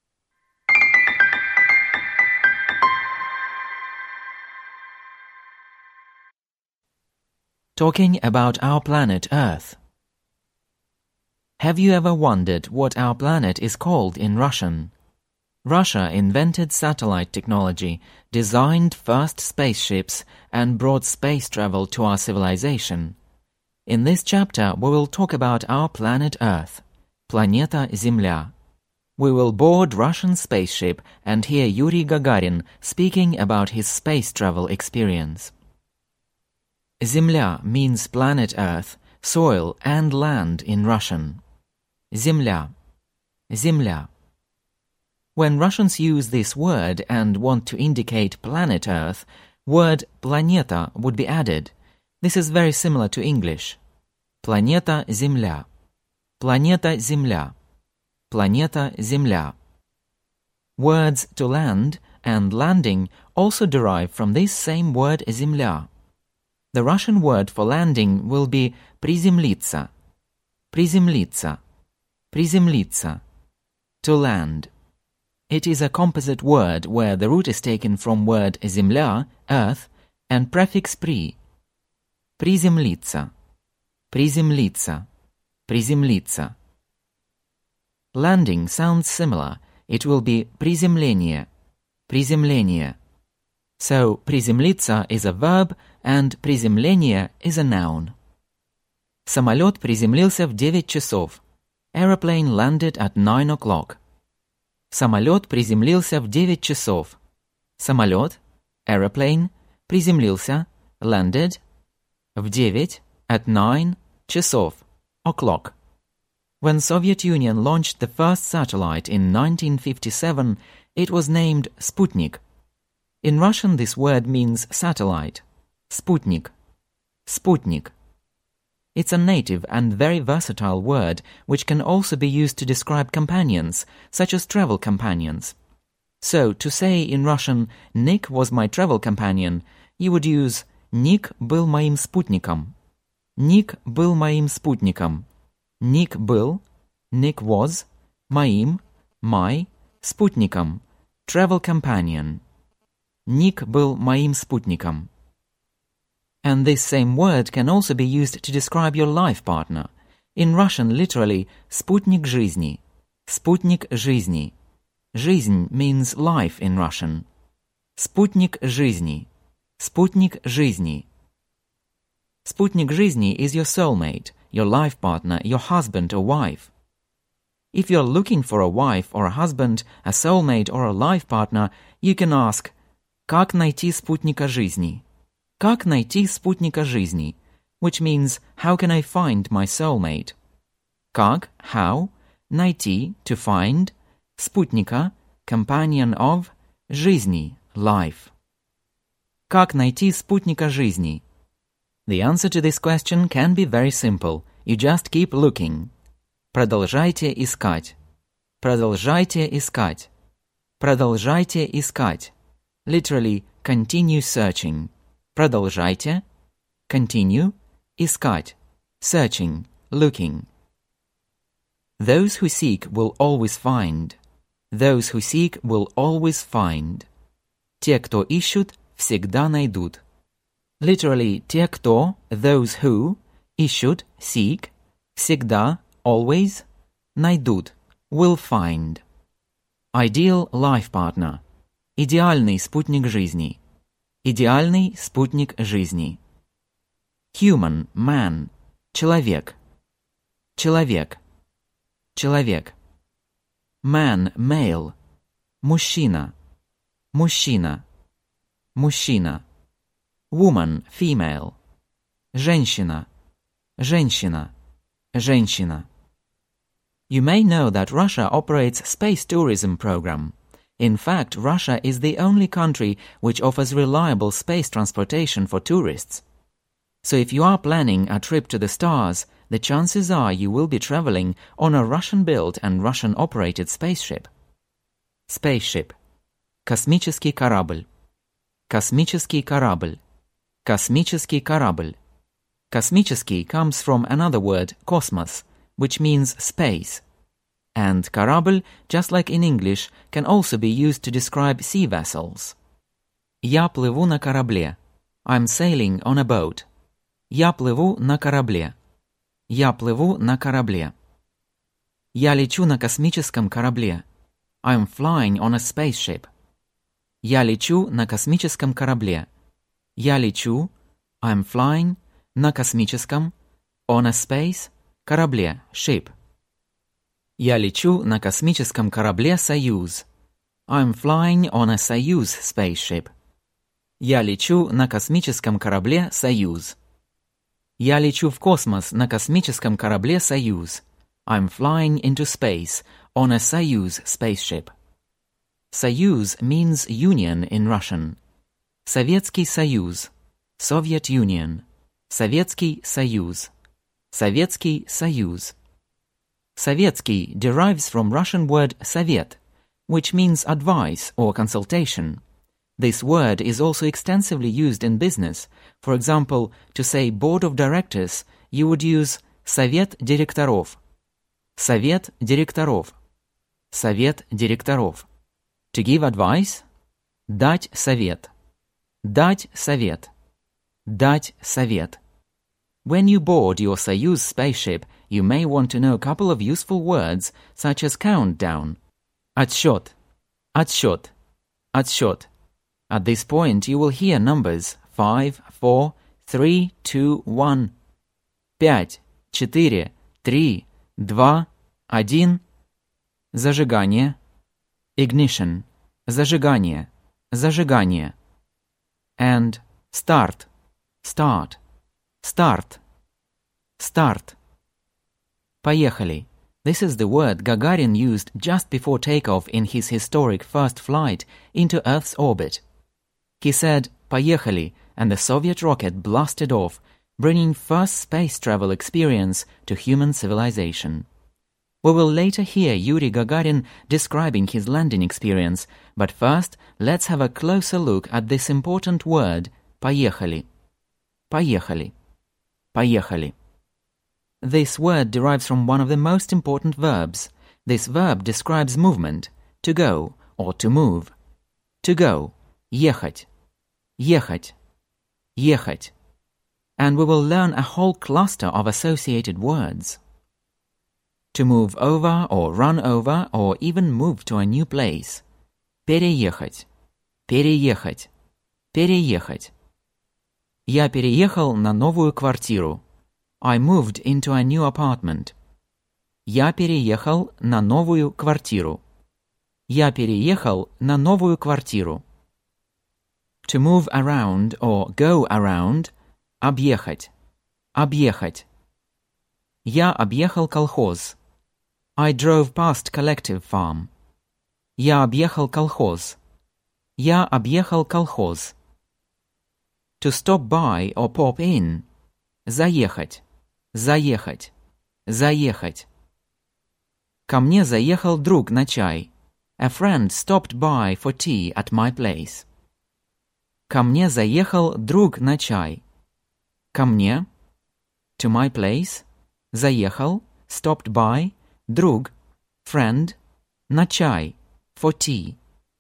Talking about our planet Earth. Have you ever wondered what our planet is called in Russian? Russia invented satellite technology, designed first spaceships, and brought space travel to our civilization. In this chapter, we will talk about our planet Earth, Planeta Земля. We will board Russian spaceship and hear Yuri Gagarin speaking about his space travel experience. Земля means planet Earth, soil and land in Russian. Земля. Земля. When Russians use this word and want to indicate planet Earth, word planeta would be added. This is very similar to English. Planeta Земля. Planeta Земля. Planeta Земля. Words to land and landing also derive from this same word земля. The Russian word for landing will be приземлиться. Приземлиться. Приземлиться. To land. It is a composite word where the root is taken from word земля, earth, and prefix при. Приземлиться. Приземлиться. Приземлиться. Landing sounds similar. It will be приземление. Приземление. So приземлиться is a verb and приземление is a noun. Самолет приземлился в 9 часов. Aeroplane landed at 9 o'clock. Самолет приземлился в 9 часов. Самолет, aeroplane, приземлился, landed, в 9, at 9, часов, o'clock. When Soviet Union launched the first satellite in 1957, it was named Sputnik. In Russian this word means satellite. Sputnik. Sputnik. It's a native and very versatile word which can also be used to describe companions, such as travel companions. So, to say in Russian, Nick was my travel companion, you would use Ник был моим спутником. Ник был моим спутником. Ник был, Nick was, моим, my, спутником, travel companion. Ник был моим спутником. And this same word can also be used to describe your life partner. In Russian, literally, спутник жизни. Спутник жизни. Жизнь means life in Russian. Спутник жизни. Спутник жизни. Sputnik жизни is your soulmate, your life partner, your husband or wife. If you're looking for a wife or a husband, a soulmate or a life partner, you can ask, как найти спутника жизни? Как найти спутника жизни? Which means, how can I find my soulmate? Как, how, найти, to find, спутника, companion of, жизни, life. Как найти спутника жизни? The answer to this question can be very simple. You just keep looking. Продолжайте искать. Продолжайте искать. Продолжайте искать. Literally, continue searching. Продолжайте. Continue. Искать. Searching. Looking. Those who seek will always find. Those who seek will always find. Те, кто ищут, всегда найдут. Literally, те, кто, those who, ищут, seek, всегда, always, найдут, will find. Ideal life partner. Идеальный спутник жизни. Идеальный спутник жизни. Human, man. Человек. Человек. Человек. Man, male. Мужчина. Мужчина. Мужчина. Woman, female. Женщина. Женщина. Женщина. You may know that Russia operates space tourism program. In fact, Russia is the only country which offers reliable space transportation for tourists. So if you are planning a trip to the stars, the chances are you will be traveling on a Russian-built and Russian-operated spaceship. Spaceship. Космический корабль. Космический корабль. Космический корабль. Космический comes from another word, kosmos, which means space. And корабль, just like in English, can also be used to describe sea vessels. Я плыву на корабле. I'm sailing on a boat. Я плыву на корабле. Я плыву на корабле. Я лечу на космическом корабле. I'm flying on a spaceship. Я лечу на космическом корабле. Я лечу, I'm flying, на космическом, on a space, корабле, ship. Я лечу на космическом корабле «Союз». I'm flying on a Soyuz spaceship. Я лечу на космическом корабле «Союз». Я лечу в космос на космическом корабле «Союз». I'm flying into space on a Soyuz spaceship. Soyuz means union in Russian. Советский Союз, Soviet Union, Советский Союз, Советский Союз. Советский derives from Russian word Sovet, which means advice or consultation. This word is also extensively used in business. For example, to say board of directors, you would use Совет директоров. Совет директоров. Совет директоров. To give advice, дать совет. Дать совет. Дать совет. When you board your Soyuz spaceship, you may want to know a couple of useful words, such as countdown. Отсчет. Отсчет. Отсчет. At this point, you will hear numbers 5, 4, 3, 2, 1. 5, 4, 3, 2, 1. Зажигание. Ignition. Зажигание. Зажигание. And start. Start. Start. Start. Поехали. This is the word Gagarin used just before takeoff in his historic first flight into Earth's orbit. He said, "Поехали," and the Soviet rocket blasted off, bringing first space travel experience to human civilization. We will later hear Yuri Gagarin describing his landing experience, but first, let's have a closer look at this important word, поехали. Поехали. Поехали. This word derives from one of the most important verbs. This verb describes movement, to go or to move. To go, ехать. Ехать. Ехать. And we will learn a whole cluster of associated words. To move over or run over or even move to a new place. Переехать. Переехать. Переехать. Я переехал на новую квартиру. I moved into a new apartment. Я переехал на новую квартиру. Я переехал на новую квартиру. To move around or go around. Объехать. Объехать. Я объехал колхоз. I drove past collective farm. Я объехал колхоз. Я объехал колхоз. To stop by or pop in. Заехать. Заехать. Заехать. Ко мне заехал друг на чай. A friend stopped by for tea at my place. Ко мне заехал друг на чай. Ко мне. To my place. Заехал. Stopped by. Друг. Friend. На чай. For tea.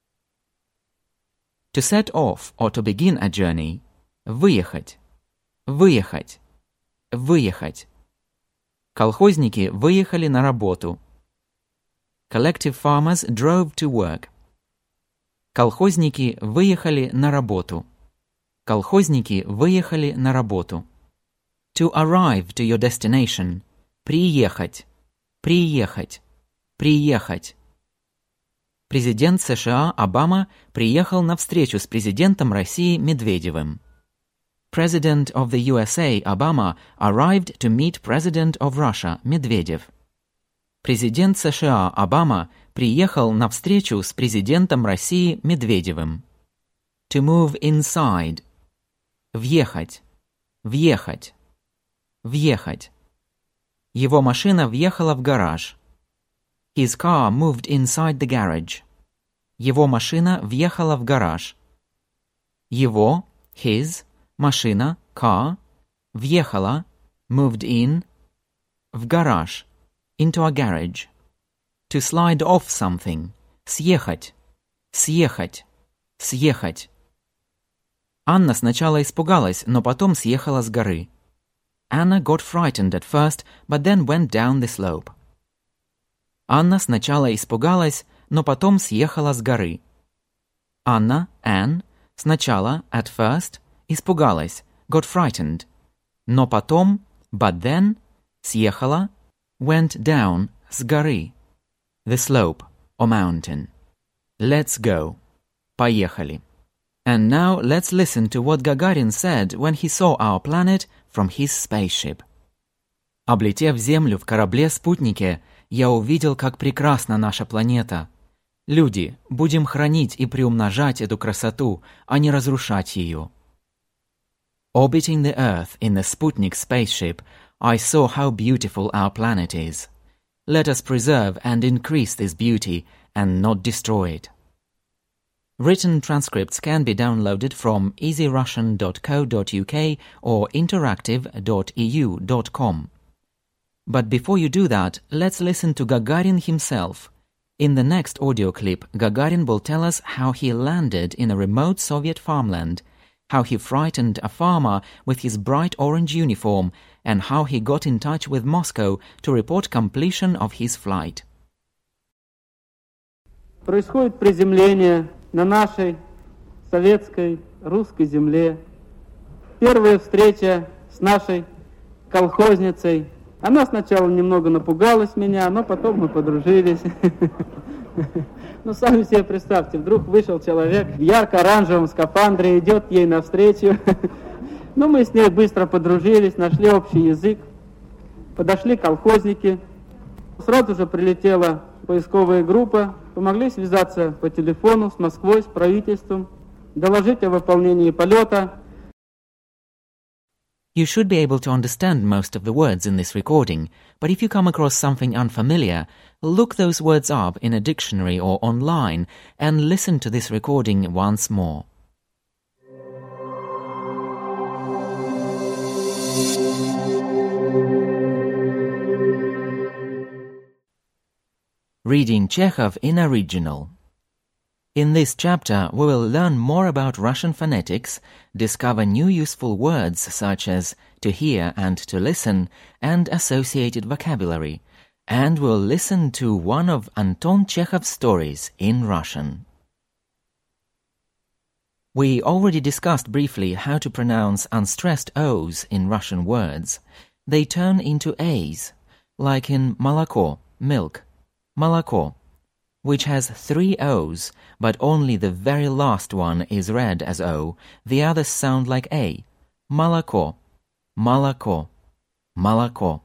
To set off or to begin a journey. Выехать. Выехать. Выехать. Колхозники выехали на работу. Collective farmers drove to work. Колхозники выехали на работу. Колхозники выехали на работу. To arrive to your destination. Приехать. Приехать. Приехать. Президент США Обама приехал на встречу с президентом России Медведевым. President of the USA Obama arrived to meet President of Russia Medvedev. Президент США Обама приехал на встречу с президентом России Медведевым. To move inside. Въехать. Въехать. Въехать. Его машина въехала в гараж. His car moved inside the garage. Его машина въехала в гараж. Его, his, машина, car, въехала, moved in, в гараж, into a garage. To slide off something. Съехать. Съехать. Съехать. Анна сначала испугалась, но потом съехала с горы. Anna got frightened at first, but then went down the slope. Анна сначала испугалась, но потом съехала с горы. Анна, Anne, сначала, at first, испугалась, got frightened. Но потом, but then, съехала, went down, с горы. The slope, or mountain. Let's go. Поехали. And now let's listen to what Gagarin said when he saw our planet from his spaceship. Облетев Землю в корабле-спутнике, я увидел, как прекрасна наша планета. Люди, будем хранить и приумножать эту красоту, а не разрушать ее. Orbiting the Earth in the Sputnik spaceship, I saw how beautiful our planet is. Let us preserve and increase this beauty and not destroy it. Written transcripts can be downloaded from easyrussian.co.uk or interactive.eu.com. But before you do that, let's listen to Gagarin himself. In the next audio clip, Gagarin will tell us how he landed in a remote Soviet farmland, how he frightened a farmer with his bright orange uniform, and how he got in touch with Moscow to report completion of his flight. Происходит приземление на нашей советской русской земле. Первая встреча с нашей колхозницей. Она сначала немного напугалась меня, но потом мы подружились. Ну, сами себе представьте, вдруг вышел человек в ярко-оранжевом скафандре, идет ей навстречу. Ну, мы с ней быстро подружились, нашли общий язык. Подошли колхозники. Сразу же прилетела поисковая группа. Помогли связаться по телефону с Москвой, с правительством, доложить о выполнении полета. You should be able to understand most of the words in this recording, but if you come across something unfamiliar, look those words up in a dictionary or online and listen to this recording once more. Reading Chekhov in original. In this chapter, we will learn more about Russian phonetics, discover new useful words such as to hear and to listen, and associated vocabulary, and we'll listen to one of Anton Chekhov's stories in Russian. We already discussed briefly how to pronounce unstressed O's in Russian words. They turn into A's, like in молоко, milk, молоко, which has 3 O's, but only the very last one is read as O, the others sound like A. Молоко, молоко, молоко.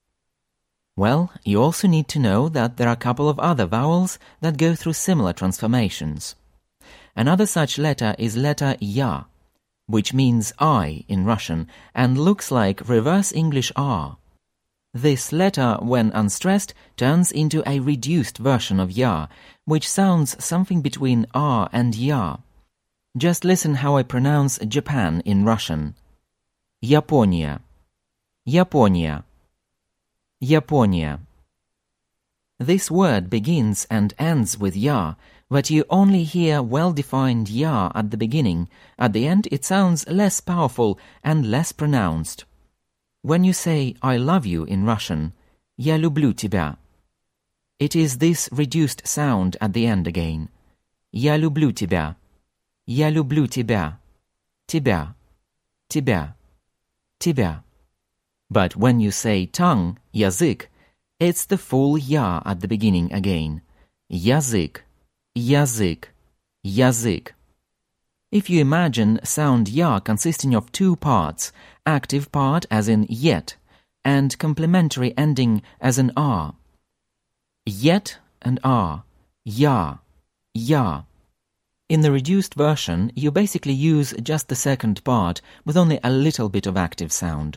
Well, you also need to know that there are a couple of other vowels that go through similar transformations. Another such letter is letter Ya, which means I in Russian and looks like reverse English R. This letter, when unstressed, turns into a reduced version of Ya, which sounds something between R and Ya. Just listen how I pronounce Japan in Russian. Япония, Япония, Япония. This word begins and ends with Ya, but you only hear well-defined Ya at the beginning. At the end it sounds less powerful and less pronounced. When you say I love you in Russian, Я люблю тебя, it is this reduced sound at the end again. Я люблю тебя, Я люблю тебя, тебя, тебя, тебя. But when you say tongue, язык, it's the full Ya at the beginning again. Язык, язык, язык. If you imagine sound Ya consisting of 2 parts, active part as in yet, and complementary ending as in R. Yet and R, Ya, Ya. In the reduced version, you basically use just the second part with only a little bit of active sound.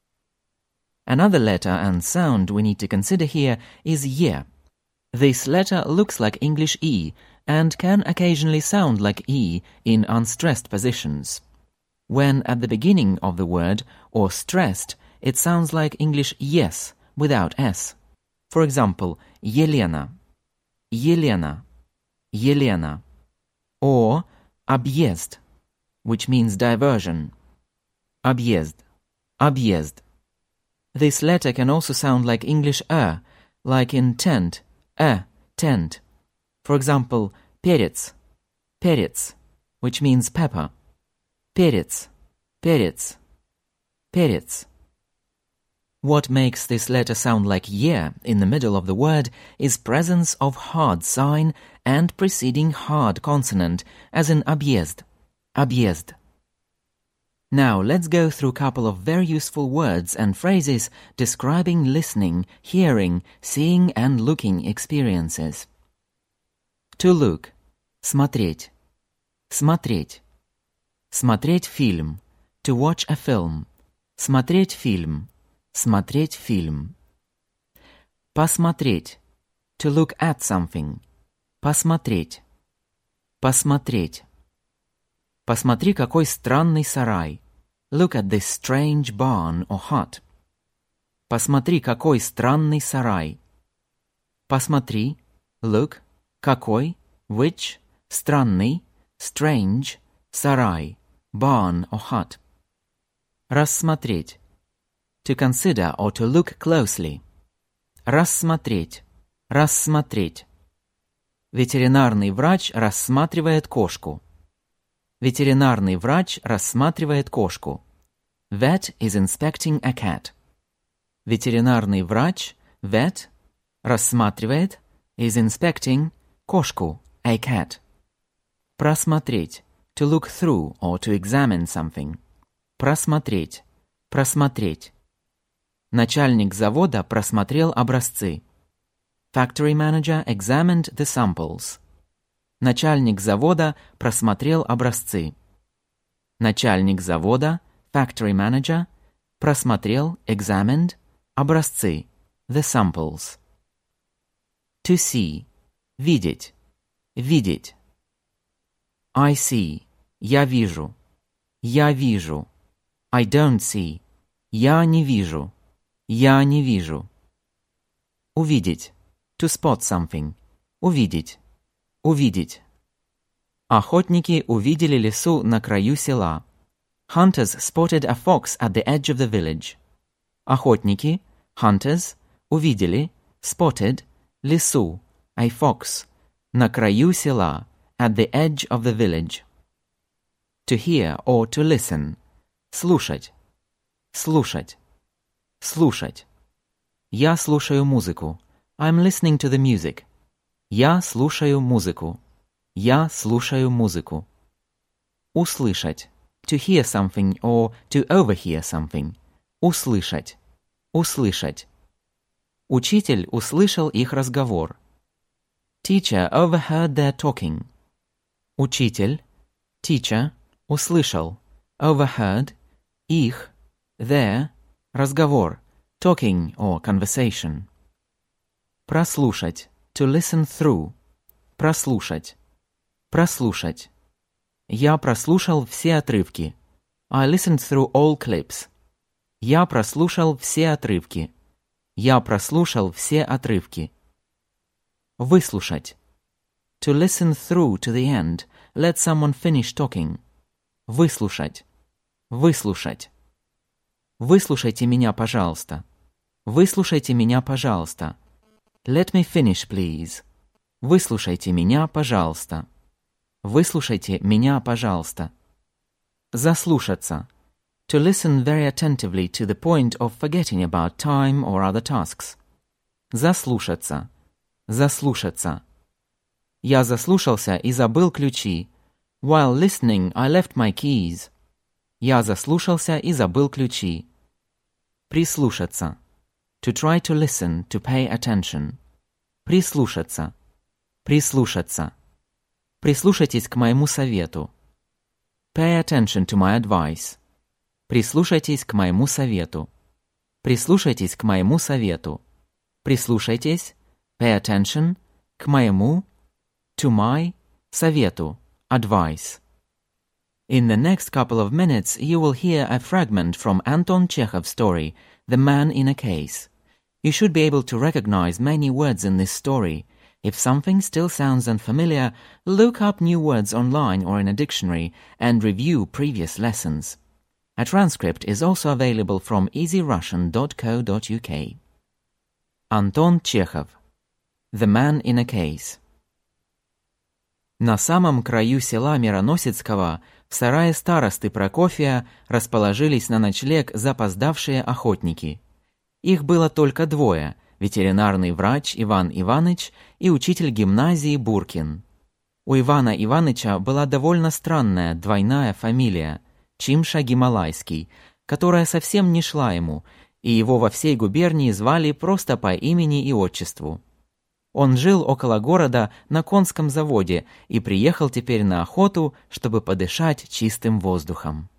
Another letter and sound we need to consider here is Ye. This letter looks like English E and can occasionally sound like E in unstressed positions. When at the beginning of the word or stressed, it sounds like English yes without S. For example, Yelena, Yelena, Yelena. Or объезд, which means diversion. Объезд, объезд. This letter can also sound like English like in tent, tent. For example, перец, перец, which means pepper. Перец, перец, перец. What makes this letter sound like ye in the middle of the word is presence of hard sign and preceding hard consonant, as in объезд, объезд. Now let's go through a couple of very useful words and phrases describing listening, hearing, seeing and looking experiences. To look. Смотреть. Смотреть. Смотреть фильм. To watch a film. Смотреть фильм. Смотреть фильм. Посмотреть. To look at something. Посмотреть. Посмотреть. Посмотри, какой странный сарай. Look at this strange barn or hut. Посмотри, какой странный сарай. Посмотри. Look. Какой. Which. Странный. Strange. Сарай. Barn or hut. Рассмотреть. To consider or to look closely. Рассмотреть. Рассмотреть. Ветеринарный врач рассматривает кошку. Ветеринарный врач рассматривает кошку. Vet is inspecting a cat. Ветеринарный врач, vet, рассматривает, is inspecting, кошку, a cat. Просмотреть. To look through or to examine something. Просмотреть. Просмотреть. Начальник завода просмотрел образцы. Factory manager examined the samples. Начальник завода просмотрел образцы. Начальник завода, factory manager, просмотрел, examined, образцы, the samples. To see. Видеть. Видеть. I see. Я вижу. Я вижу. I don't see. Я не вижу. Я не вижу. Увидеть. To spot something. Увидеть. Увидеть. Охотники увидели лису на краю села. Hunters spotted a fox at the edge of the village. Охотники, hunters, увидели, spotted, лису, a fox, на краю села, at the edge of the village. To hear or to listen. Слушать. Слушать. Слушать. Я слушаю музыку. I'm listening to the music. Я слушаю музыку. Я слушаю музыку. Услышать. To hear something or to overhear something. Услышать. Услышать. Учитель услышал их разговор. Teacher overheard their talking. Учитель, teacher, услышал, overheard, их, their, разговор, talking or conversation. Прослушать. To listen through. Прослушать. Прослушать. Я прослушал все отрывки. I listened through all clips. Я прослушал все отрывки. Я прослушал все отрывки. Выслушать. To listen through to the end. Let someone finish talking. Выслушать. Выслушать. Выслушайте меня, пожалуйста. Выслушайте меня, пожалуйста. Let me finish, please. Выслушайте меня, пожалуйста. Выслушайте меня, пожалуйста. Заслушаться. To listen very attentively to the point of forgetting about time or other tasks. Заслушаться. Заслушаться. Я заслушался и забыл ключи. While listening, I left my keys. Я заслушался и забыл ключи. Прислушаться. To try to listen, to pay attention. Прислушаться. Прислушаться. Прислушайтесь к моему совету. Pay attention to my advice. Прислушайтесь к моему совету. Прислушайтесь к моему совету. Прислушайтесь. Pay attention. К моему. To my. Совету. Advice. In the next couple of minutes, you will hear a fragment from Anton Chekhov's story, The Man in a Case. You should be able to recognize many words in this story. If something still sounds unfamiliar, look up new words online or in a dictionary and review previous lessons. A transcript is also available from easyrussian.co.uk. Anton Chekhov. The Man in a Case. На самом краю села Мироносецкого в сарае старосты Прокофия расположились на ночлег запоздавшие охотники. Их было только двое – ветеринарный врач Иван Иваныч и учитель гимназии Буркин. У Ивана Иваныча была довольно странная двойная фамилия Чимша Гималайский, которая совсем не шла ему, и его во всей губернии звали просто по имени и отчеству. Он жил около города на конском заводе и приехал теперь на охоту, чтобы подышать чистым воздухом.